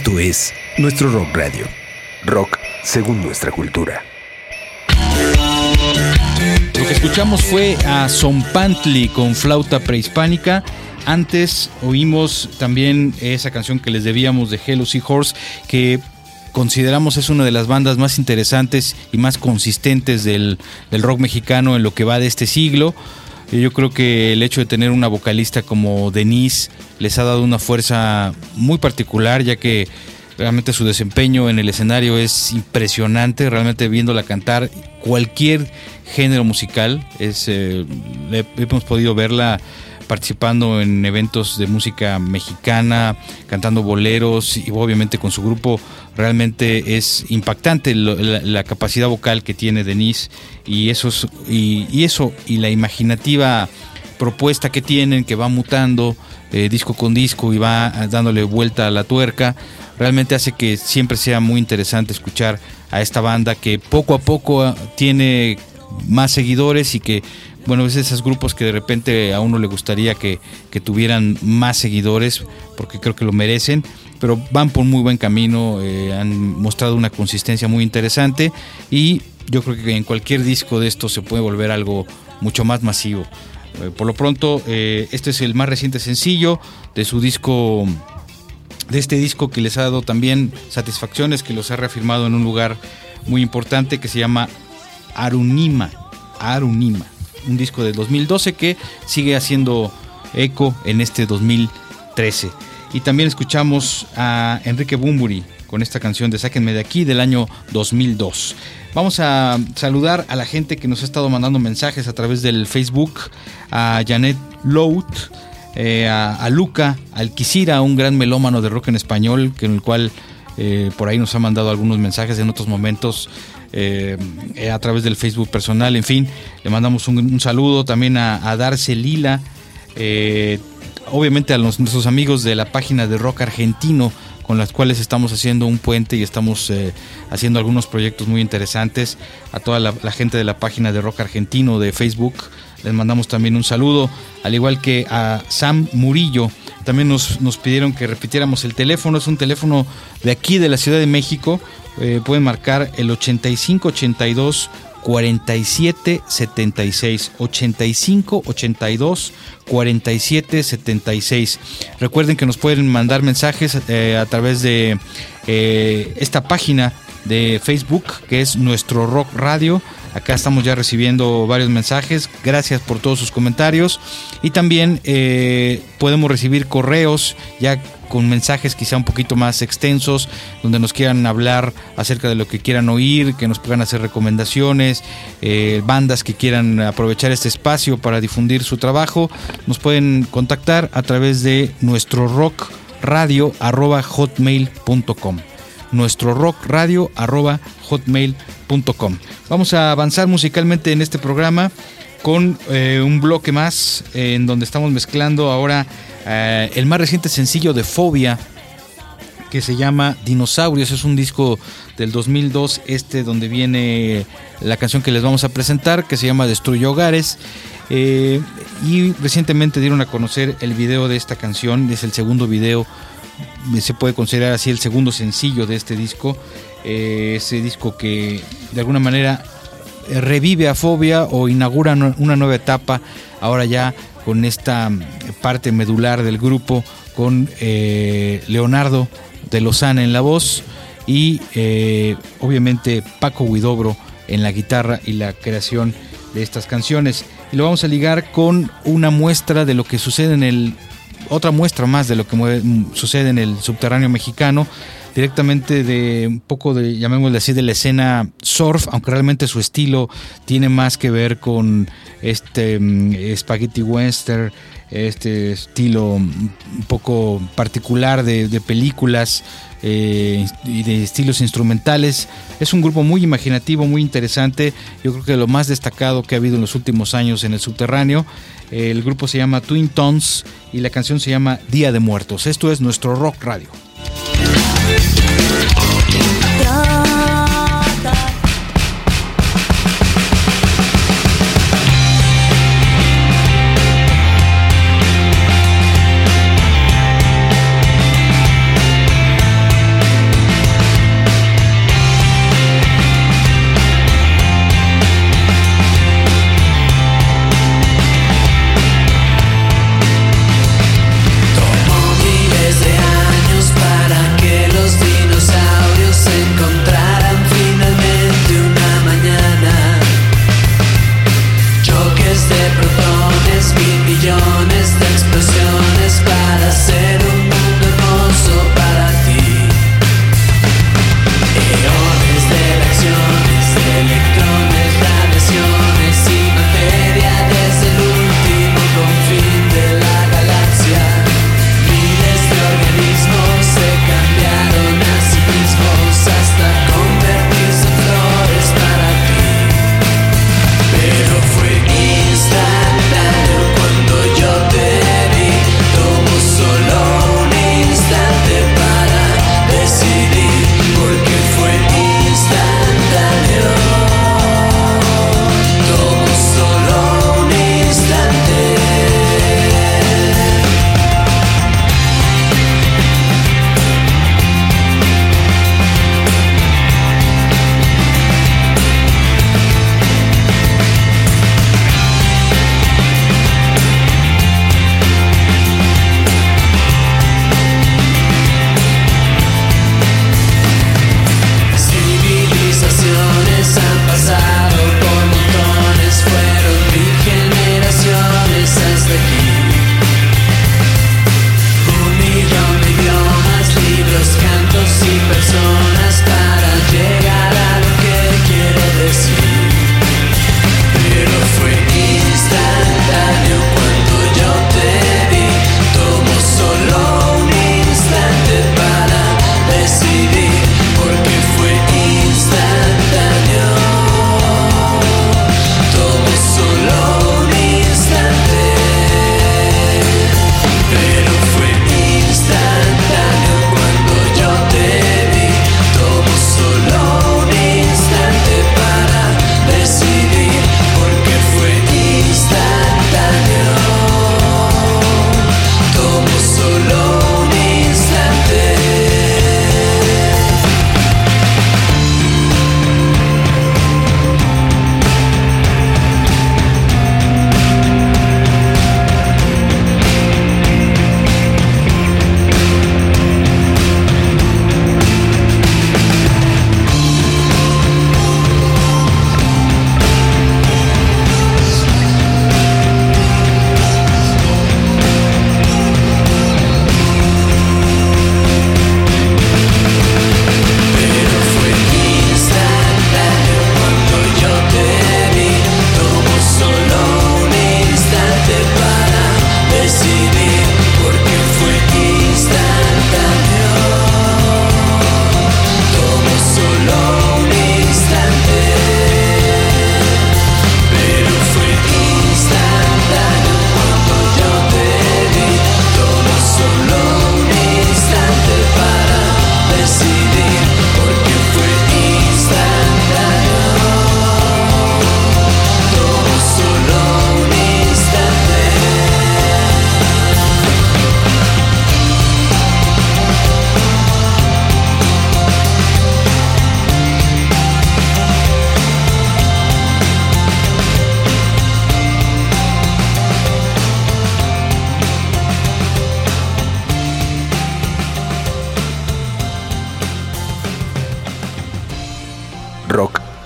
S1: Esto es Nuestro Rock Radio. Rock según nuestra cultura.
S2: Lo que escuchamos fue a Zompantli con Flauta Prehispánica. Antes oímos también esa canción que les debíamos de Hello Seahorse, que consideramos es una de las bandas más interesantes y más consistentes del rock mexicano en lo que va de este siglo. Yo creo que el hecho de tener una vocalista como Denise les ha dado una fuerza muy particular, ya que realmente su desempeño en el escenario es impresionante, realmente viéndola cantar cualquier género musical. Hemos podido verla participando en eventos de música mexicana, cantando boleros y obviamente con su grupo. Realmente es impactante la capacidad vocal que tiene Denise y la imaginativa propuesta que tienen, que va mutando disco con disco y va dándole vuelta a la tuerca. Realmente hace que siempre sea muy interesante escuchar a esta banda que poco a poco tiene más seguidores y que, bueno, es esos grupos que de repente a uno le gustaría que tuvieran más seguidores, porque creo que lo merecen, pero van por muy buen camino, han mostrado una consistencia muy interesante y yo creo que en cualquier disco de estos se puede volver algo mucho más masivo. Por lo pronto, este es el más reciente sencillo de su disco, de este disco que les ha dado también satisfacciones, que los ha reafirmado en un lugar muy importante, que se llama Arunima, un disco de 2012 que sigue haciendo eco en este 2013. Y también escuchamos a Enrique Bunbury con esta canción de Sáquenme de Aquí del año 2002. Vamos a saludar a la gente que nos ha estado mandando mensajes a través del Facebook, a Janet Lout, a Luca Alquicira, un gran melómano de rock en español, en el cual por ahí nos ha mandado algunos mensajes en otros momentos a través del Facebook personal. En fin, le mandamos un saludo también a Darce Lila, obviamente a nuestros amigos de la página de Rock Argentino, con las cuales estamos haciendo un puente y estamos haciendo algunos proyectos muy interesantes. A toda la gente de la página de Rock Argentino de Facebook les mandamos también un saludo, al igual que a Sam Murillo. También nos pidieron que repitiéramos el teléfono, es un teléfono de aquí de la Ciudad de México. Pueden marcar el 8582 4776, 8582 4776. Recuerden que nos pueden mandar mensajes a través de esta página de Facebook, que es Nuestro Rock Radio. Acá estamos ya recibiendo varios mensajes. Gracias por todos sus comentarios. Y también podemos recibir correos ya con mensajes quizá un poquito más extensos, donde nos quieran hablar acerca de lo que quieran oír, que nos puedan hacer recomendaciones, bandas que quieran aprovechar este espacio para difundir su trabajo. Nos pueden contactar a través de nuestrorockradio@hotmail.com. nuestrorockradio@hotmail.com. Vamos a avanzar musicalmente en este programa con un bloque más en donde estamos mezclando ahora el más reciente sencillo de Fobia, que se llama Dinosaurios. Es un disco del 2002, donde viene la canción que les vamos a presentar, que se llama Destruye Hogares. Y recientemente dieron a conocer el video de esta canción. Es el segundo video, se puede considerar así el segundo sencillo de este disco. Ese disco que de alguna manera revive a Fobia o inaugura una nueva etapa, ahora ya con esta parte medular del grupo, con Leonardo de Lozana en la voz y obviamente Paco Huidobro en la guitarra y la creación de estas canciones. Y lo vamos a ligar con una muestra de lo que sucede otra muestra más de lo que sucede en el subterráneo mexicano, directamente de un poco de, llamémosle así, de la escena surf, aunque realmente su estilo tiene más que ver con spaghetti western, este estilo un poco particular de películas y de estilos instrumentales. Es un grupo muy imaginativo, muy interesante. Yo creo que lo más destacado que ha habido en los últimos años en el subterráneo. El grupo se llama Twin Tones y la canción se llama Día de Muertos. Esto es Nuestro Rock Radio.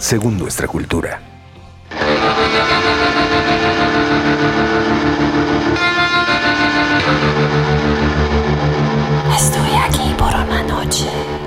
S7: según nuestra cultura.
S3: Estoy aquí por una noche.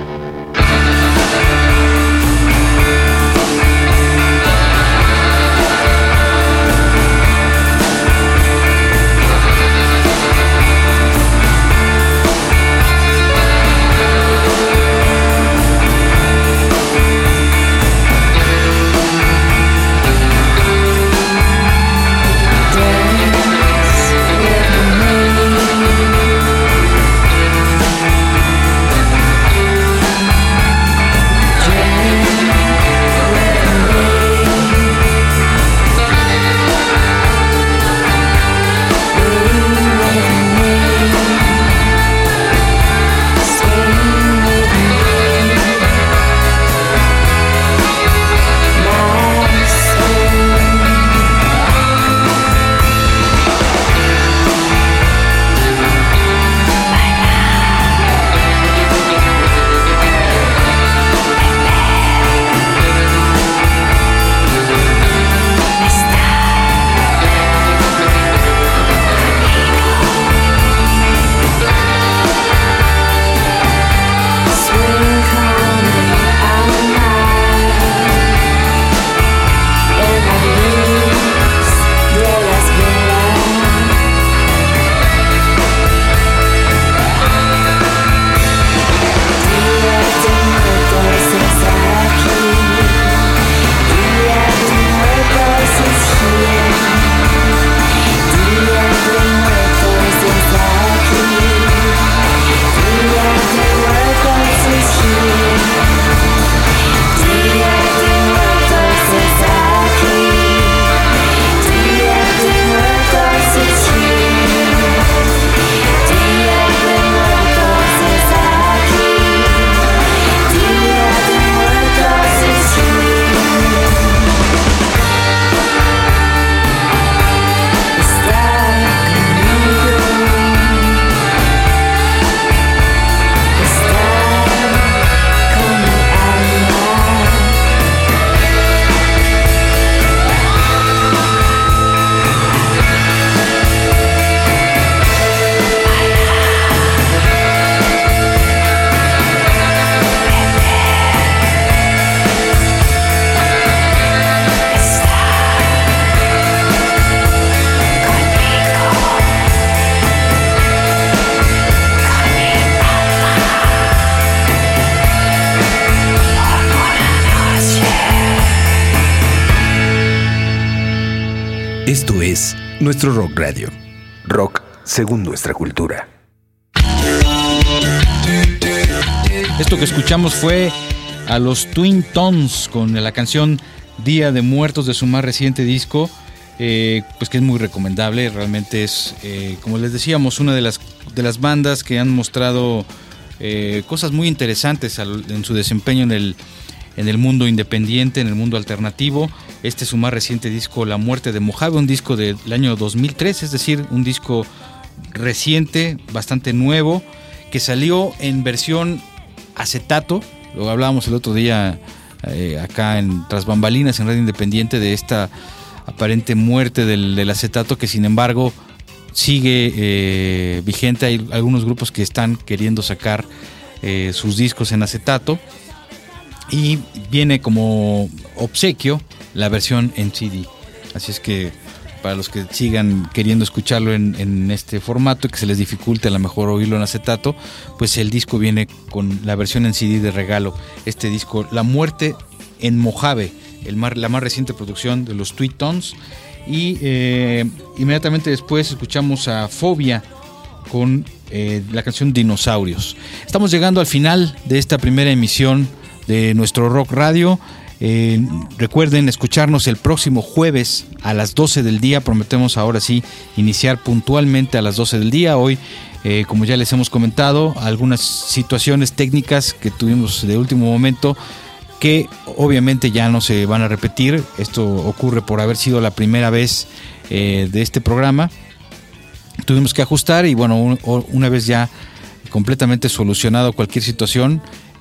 S7: Esto es nuestro Rock Radio. Rock según nuestra cultura.
S2: Esto que escuchamos fue a los Twin Tones con la canción Día de Muertos de su más reciente disco, pues que es muy recomendable. Realmente es, como les decíamos, una de las bandas que han mostrado cosas muy interesantes en su desempeño en el mundo independiente, en el mundo alternativo. Este es su más reciente disco, La Muerte de Mojave, un disco del año 2003, es decir, un disco reciente, bastante nuevo, que salió en versión acetato. Lo hablábamos el otro día acá en Tras Bambalinas, en Radio Independiente, de esta aparente muerte del acetato, que sin embargo sigue vigente. Hay algunos grupos que están queriendo sacar sus discos en acetato, y viene como obsequio la versión en CD. Así es que para los que sigan queriendo escucharlo en este formato y que se les dificulte a lo mejor oírlo en acetato, pues el disco viene con la versión en CD de regalo. Este disco, La Muerte en Mojave, la más reciente producción de los Twin Tones. Y inmediatamente después escuchamos a Fobia con la canción Dinosaurios. Estamos llegando al final de esta primera emisión de nuestro Rock Radio. Recuerden escucharnos el próximo jueves a las 12 del día. Prometemos ahora sí iniciar puntualmente a las 12 del día. Hoy, como ya les hemos comentado, algunas situaciones técnicas que tuvimos de último momento, que obviamente ya no se van a repetir. Esto ocurre por haber sido la primera vez de este programa. Tuvimos que ajustar y bueno, una vez ya completamente solucionado cualquier situación,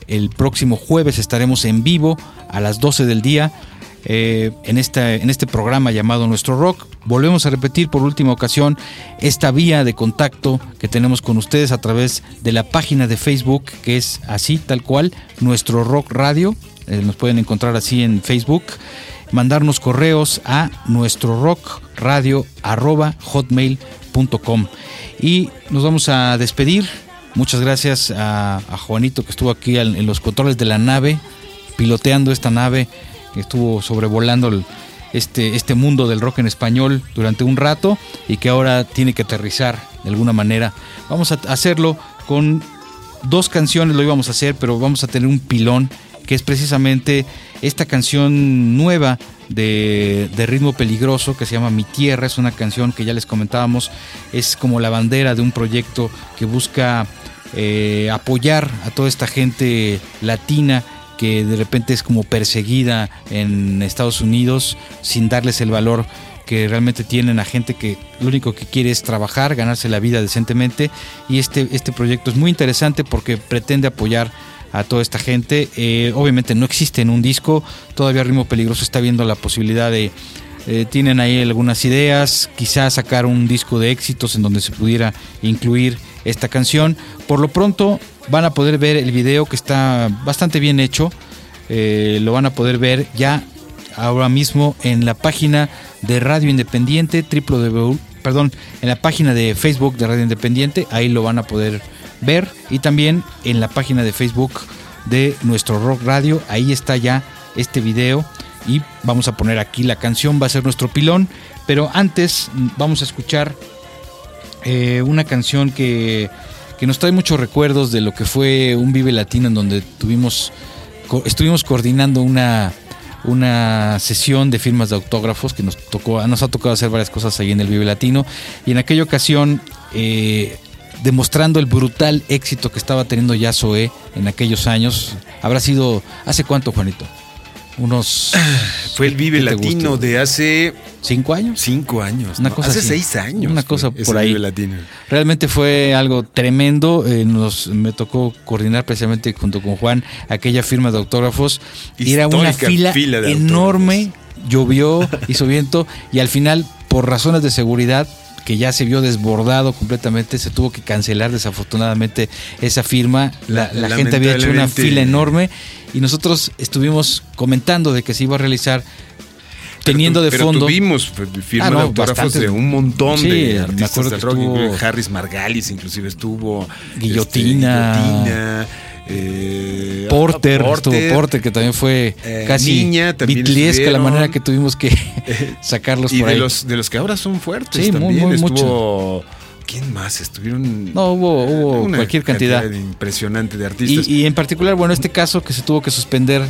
S2: El próximo jueves estaremos en vivo a las 12 del día en este programa llamado Nuestro Rock. Volvemos a repetir por última ocasión esta vía de contacto que tenemos con ustedes a través de la página de Facebook, que es así, tal cual, Nuestro Rock Radio. Nos pueden encontrar así en Facebook. Mandarnos correos a nuestrorockradio@hotmail.com. Y nos vamos a despedir. Muchas gracias a Juanito, que estuvo aquí en los controles de la nave, piloteando esta nave, que estuvo sobrevolando este mundo del rock en español durante un rato y que ahora tiene que aterrizar de alguna manera. Vamos a hacerlo con 2 canciones, lo íbamos a hacer, pero vamos a tener un pilón, que es precisamente esta canción nueva de Ritmo Peligroso, que se llama Mi Tierra. Es una canción que ya les comentábamos, es como la bandera de un proyecto que busca apoyar a toda esta gente latina que de repente es como perseguida en Estados Unidos, sin darles el valor que realmente tienen a gente que lo único que quiere es trabajar, ganarse la vida decentemente. Y este proyecto es muy interesante porque pretende apoyar a toda esta gente. Obviamente no existe en un disco, todavía Ritmo Peligroso está viendo la posibilidad de tienen ahí algunas ideas, quizás sacar un disco de éxitos en donde se pudiera incluir esta canción. Por lo pronto van a poder ver el video, que está bastante bien hecho. Lo van a poder ver ya ahora mismo en la página de Radio Independiente, en la página de Facebook de Radio Independiente. Ahí lo van a poder ver, y también en la página de Facebook de Nuestro Rock Radio. Ahí está ya este video y vamos a poner aquí la canción, va a ser nuestro pilón. Pero antes vamos a escuchar una canción que nos trae muchos recuerdos de lo que fue un Vive Latino, en donde estuvimos coordinando una sesión de firmas de autógrafos que nos ha tocado hacer varias cosas ahí en el Vive Latino, y en aquella ocasión demostrando el brutal éxito que estaba teniendo ya Zoé en aquellos años. Habrá sido, ¿hace cuánto, Juanito?
S1: Fue el Vive Latino de hace
S2: 5 años.
S1: 5 años.
S2: Una cosa
S1: hace
S2: así.
S1: 6 años.
S2: Una cosa por ahí.
S1: Vive Latino.
S2: Realmente fue algo tremendo. Me tocó coordinar precisamente junto con Juan aquella firma de autógrafos. Y era una fila enorme. Llovió, hizo viento, y al final, por razones de seguridad, que ya se vio desbordado completamente, se tuvo que cancelar desafortunadamente esa firma. La gente había hecho una fila enorme y nosotros estuvimos comentando de que se iba a realizar teniendo de fondo.
S1: Pero tuvimos firma de autógrafos de un montón de artistas del rock. Harris Margalis inclusive estuvo.
S2: Guillotina. Porter, estuvo Porter, que también fue casi bitliesca la manera que tuvimos que sacarlos por ahí.
S1: De los que ahora son fuertes,
S2: sí,
S1: también
S2: muy
S1: estuvo mucho. ¿Quién más? Estuvieron.
S2: No, hubo cualquier cantidad
S1: impresionante de artistas.
S2: Y en particular, bueno, este caso que se tuvo que suspender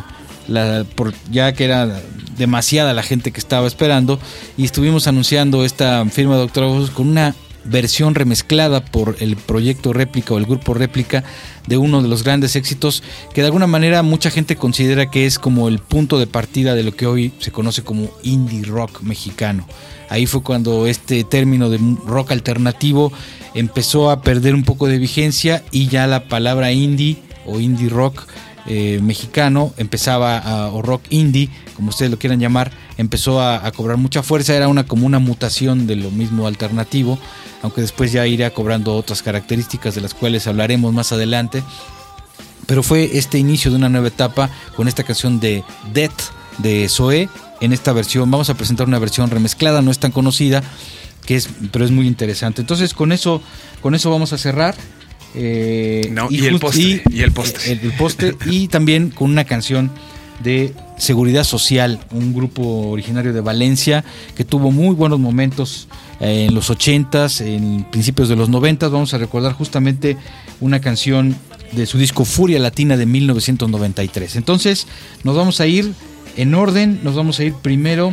S2: ya que era demasiada la gente que estaba esperando, y estuvimos anunciando esta firma de autógrafos con una versión remezclada por el proyecto Réplica o el grupo Réplica de uno de los grandes éxitos que de alguna manera mucha gente considera que es como el punto de partida de lo que hoy se conoce como indie rock mexicano. Ahí fue cuando este término de rock alternativo empezó a perder un poco de vigencia, y ya la palabra indie o indie rock mexicano o rock indie, como ustedes lo quieran llamar, empezó a cobrar mucha fuerza. Era como una mutación de lo mismo alternativo, aunque después ya irá cobrando otras características de las cuales hablaremos más adelante. Pero fue este inicio de una nueva etapa con esta canción de Death de Zoé. En esta versión vamos a presentar una versión remezclada, no es tan conocida, pero es muy interesante. Entonces con eso vamos a cerrar.
S1: El postre.
S2: Y también con una canción de Seguridad Social, un grupo originario de Valencia que tuvo muy buenos momentos en los 80s, en principios de los 90s. Vamos a recordar justamente una canción de su disco Furia Latina de 1993. Entonces nos vamos a ir en orden. Nos vamos a ir primero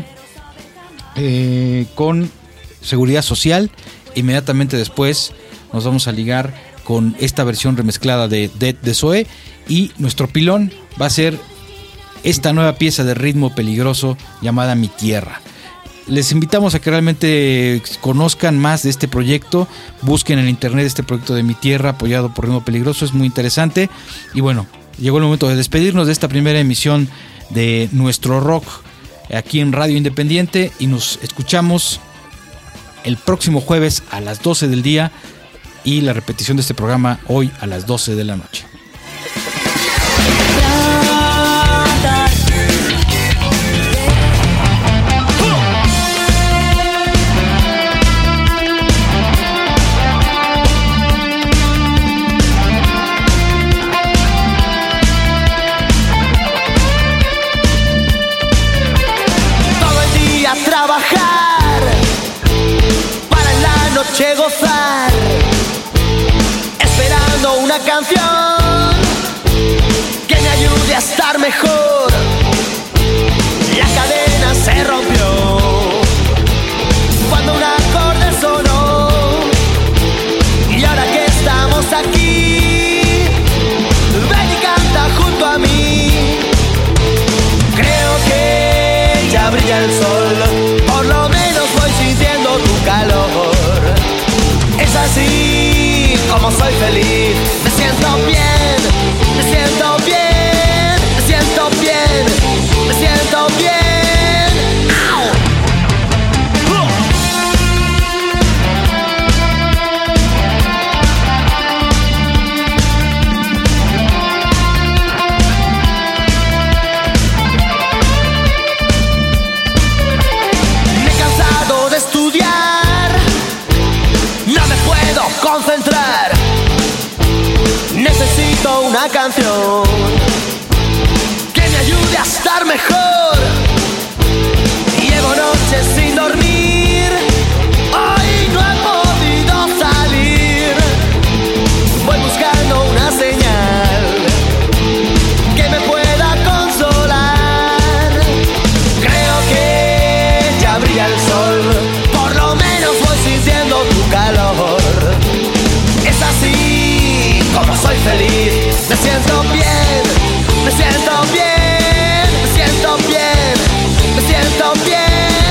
S2: con Seguridad Social. Inmediatamente después nos vamos a ligar con esta versión remezclada de Death de Zoé, y nuestro pilón va a ser esta nueva pieza de Ritmo Peligroso llamada Mi Tierra. Les invitamos a que realmente conozcan más de este proyecto, busquen en internet este proyecto de Mi Tierra apoyado por Ritmo Peligroso, es muy interesante. Y bueno, llegó el momento de despedirnos de esta primera emisión de Nuestro Rock aquí en Radio Independiente y nos escuchamos el próximo jueves a las 12 del día y la repetición de este programa hoy a las 12 de la noche.
S6: Trabajar para en la noche gozar, esperando una canción que me ayude a estar mejor. La cadena se rompió cuando un acorde sonó y ahora que estamos aquí, ven y canta junto a mí. Creo que ya brilla el sol, por lo menos voy sintiendo tu calor. Es así como soy feliz, me siento bien, me siento bien, me siento bien, me siento bien. Concentrar, necesito una canción que me ayude a estar mejor. Llevo noches sin dormir, hoy no he podido salir. Voy buscando una señal que me pueda consolar. Creo que ya brilla el sol, por lo menos voy sintiendo tu calor. Es así como soy feliz, me siento bien, me siento bien, me siento bien, me siento bien.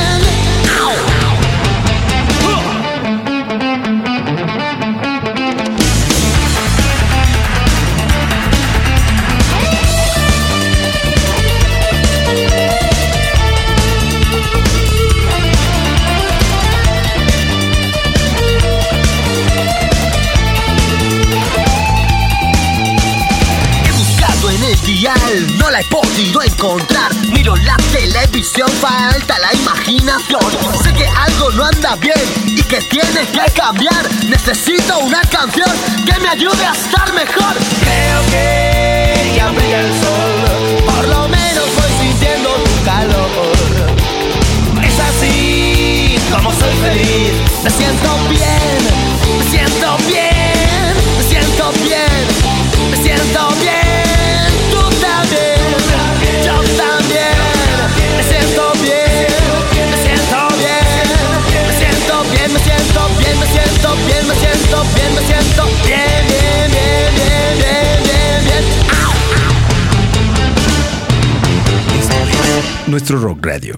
S6: No la he podido encontrar. Miro la televisión, falta la imaginación. Sé que algo no anda bien y que tiene que cambiar. Necesito una canción que me ayude a estar mejor. Creo que ya brilla el sol, por lo menos voy sintiendo tu calor. Es así como soy feliz, me siento bien, me siento bien, me siento bien, me siento bien. Yo también me siento bien, me siento bien, me siento bien, me siento bien, me siento bien, me siento bien, me siento bien, bien, bien, bien, bien, bien, bien.
S1: Nuestro Rock Radio.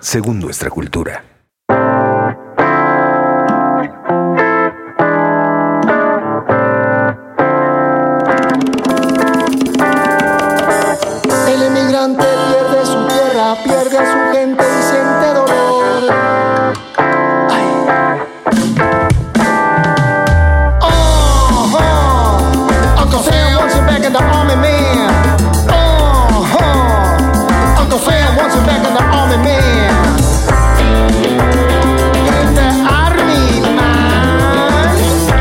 S1: según nuestra cultura.
S9: El emigrante pierde su tierra, pierde a su gente y siente dolor. Ay. Uncle Sam wants him back in the army, man. Uncle Sam wants him back in the army, man. In the army, man.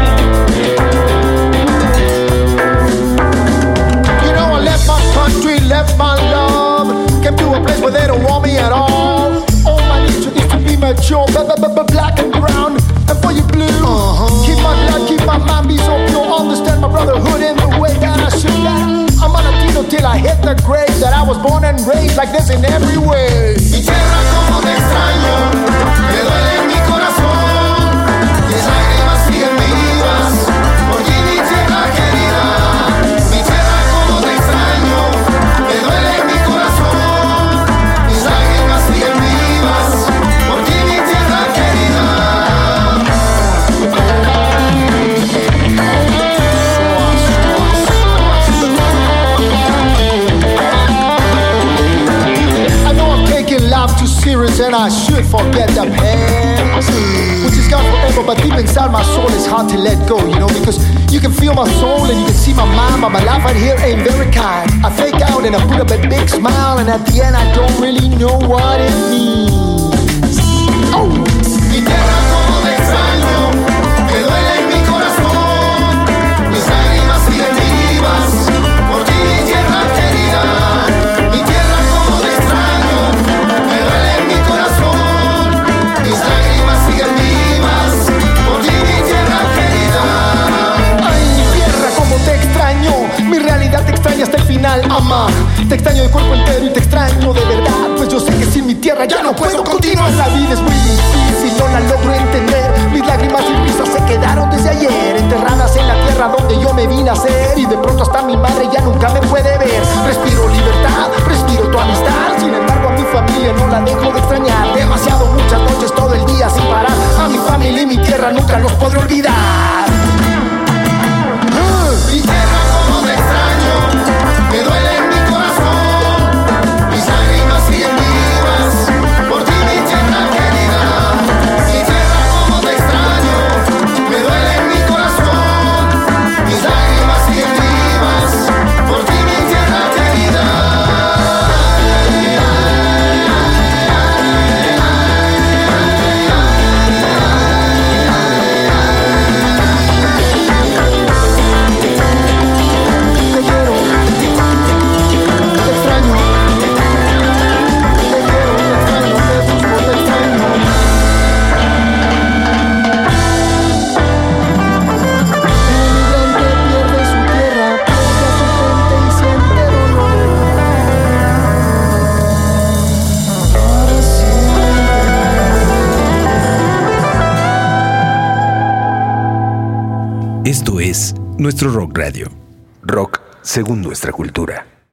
S9: You know I left my country, left my love, came to a place where they don't want me at all. All my nature is to be mature, black and brown, and for you blue. Keep my blood, keep my mind, be so pure. Understand my brotherhood in the way that I should die. I'm a Latino till I hit the grave, that I was born and raised like this in every way. Mi tierra como te extraño, me duele en mi corazón, mis lágrimas siguen vivas, por ti mi tierra querida. Mi tierra como te extraño, me duele en mi corazón, mis lágrimas siguen vivas, por ti mi tierra querida. I know I'm taking life too serious and I should forget the past, which is gone forever, but deep inside my soul it's hard to let go, you know, because you can feel my soul and you can see my mind, but my life right here ain't very kind. I fake out and I put up a big smile, and at the end I don't really know what it means. Oh! Mi tierra como te extraño, me duele en mi corazón, mis lágrimas siguen vivas, por ti mi tierra querida. Mi tierra como te extraño, me duele en mi corazón, mis lágrimas siguen vivas, por ti mi tierra querida. Ay, mi tierra como te extraño, mi realidad te extraña hasta el final, ama. Te extraño de cuerpo entero y te extraño de verdad, pues yo sé que sin mi tierra ya no puedo continuar. La vida es muy difícil, no la logro entender. Mis lágrimas y risas se quedaron desde ayer, enterradas en la tierra donde yo me vine a ser. Y de pronto hasta mi madre ya nunca me puede ver. Respiro libertad, respiro tu amistad. Sin embargo a mi familia no la dejo de extrañar. Demasiado, muchas noches, todo el día sin parar. A mi familia y mi tierra nunca los podré olvidar. Mi tierra como te extraño, me duele en mi corazón, mis lágrimas siguen vivas, por ti mi tierra querida. Mi tierra como te extraño, me duele en mi corazón, mis lágrimas siguen vivas, por ti mi tierra querida.
S1: Esto es nuestro Rock Radio. Rock según nuestra cultura.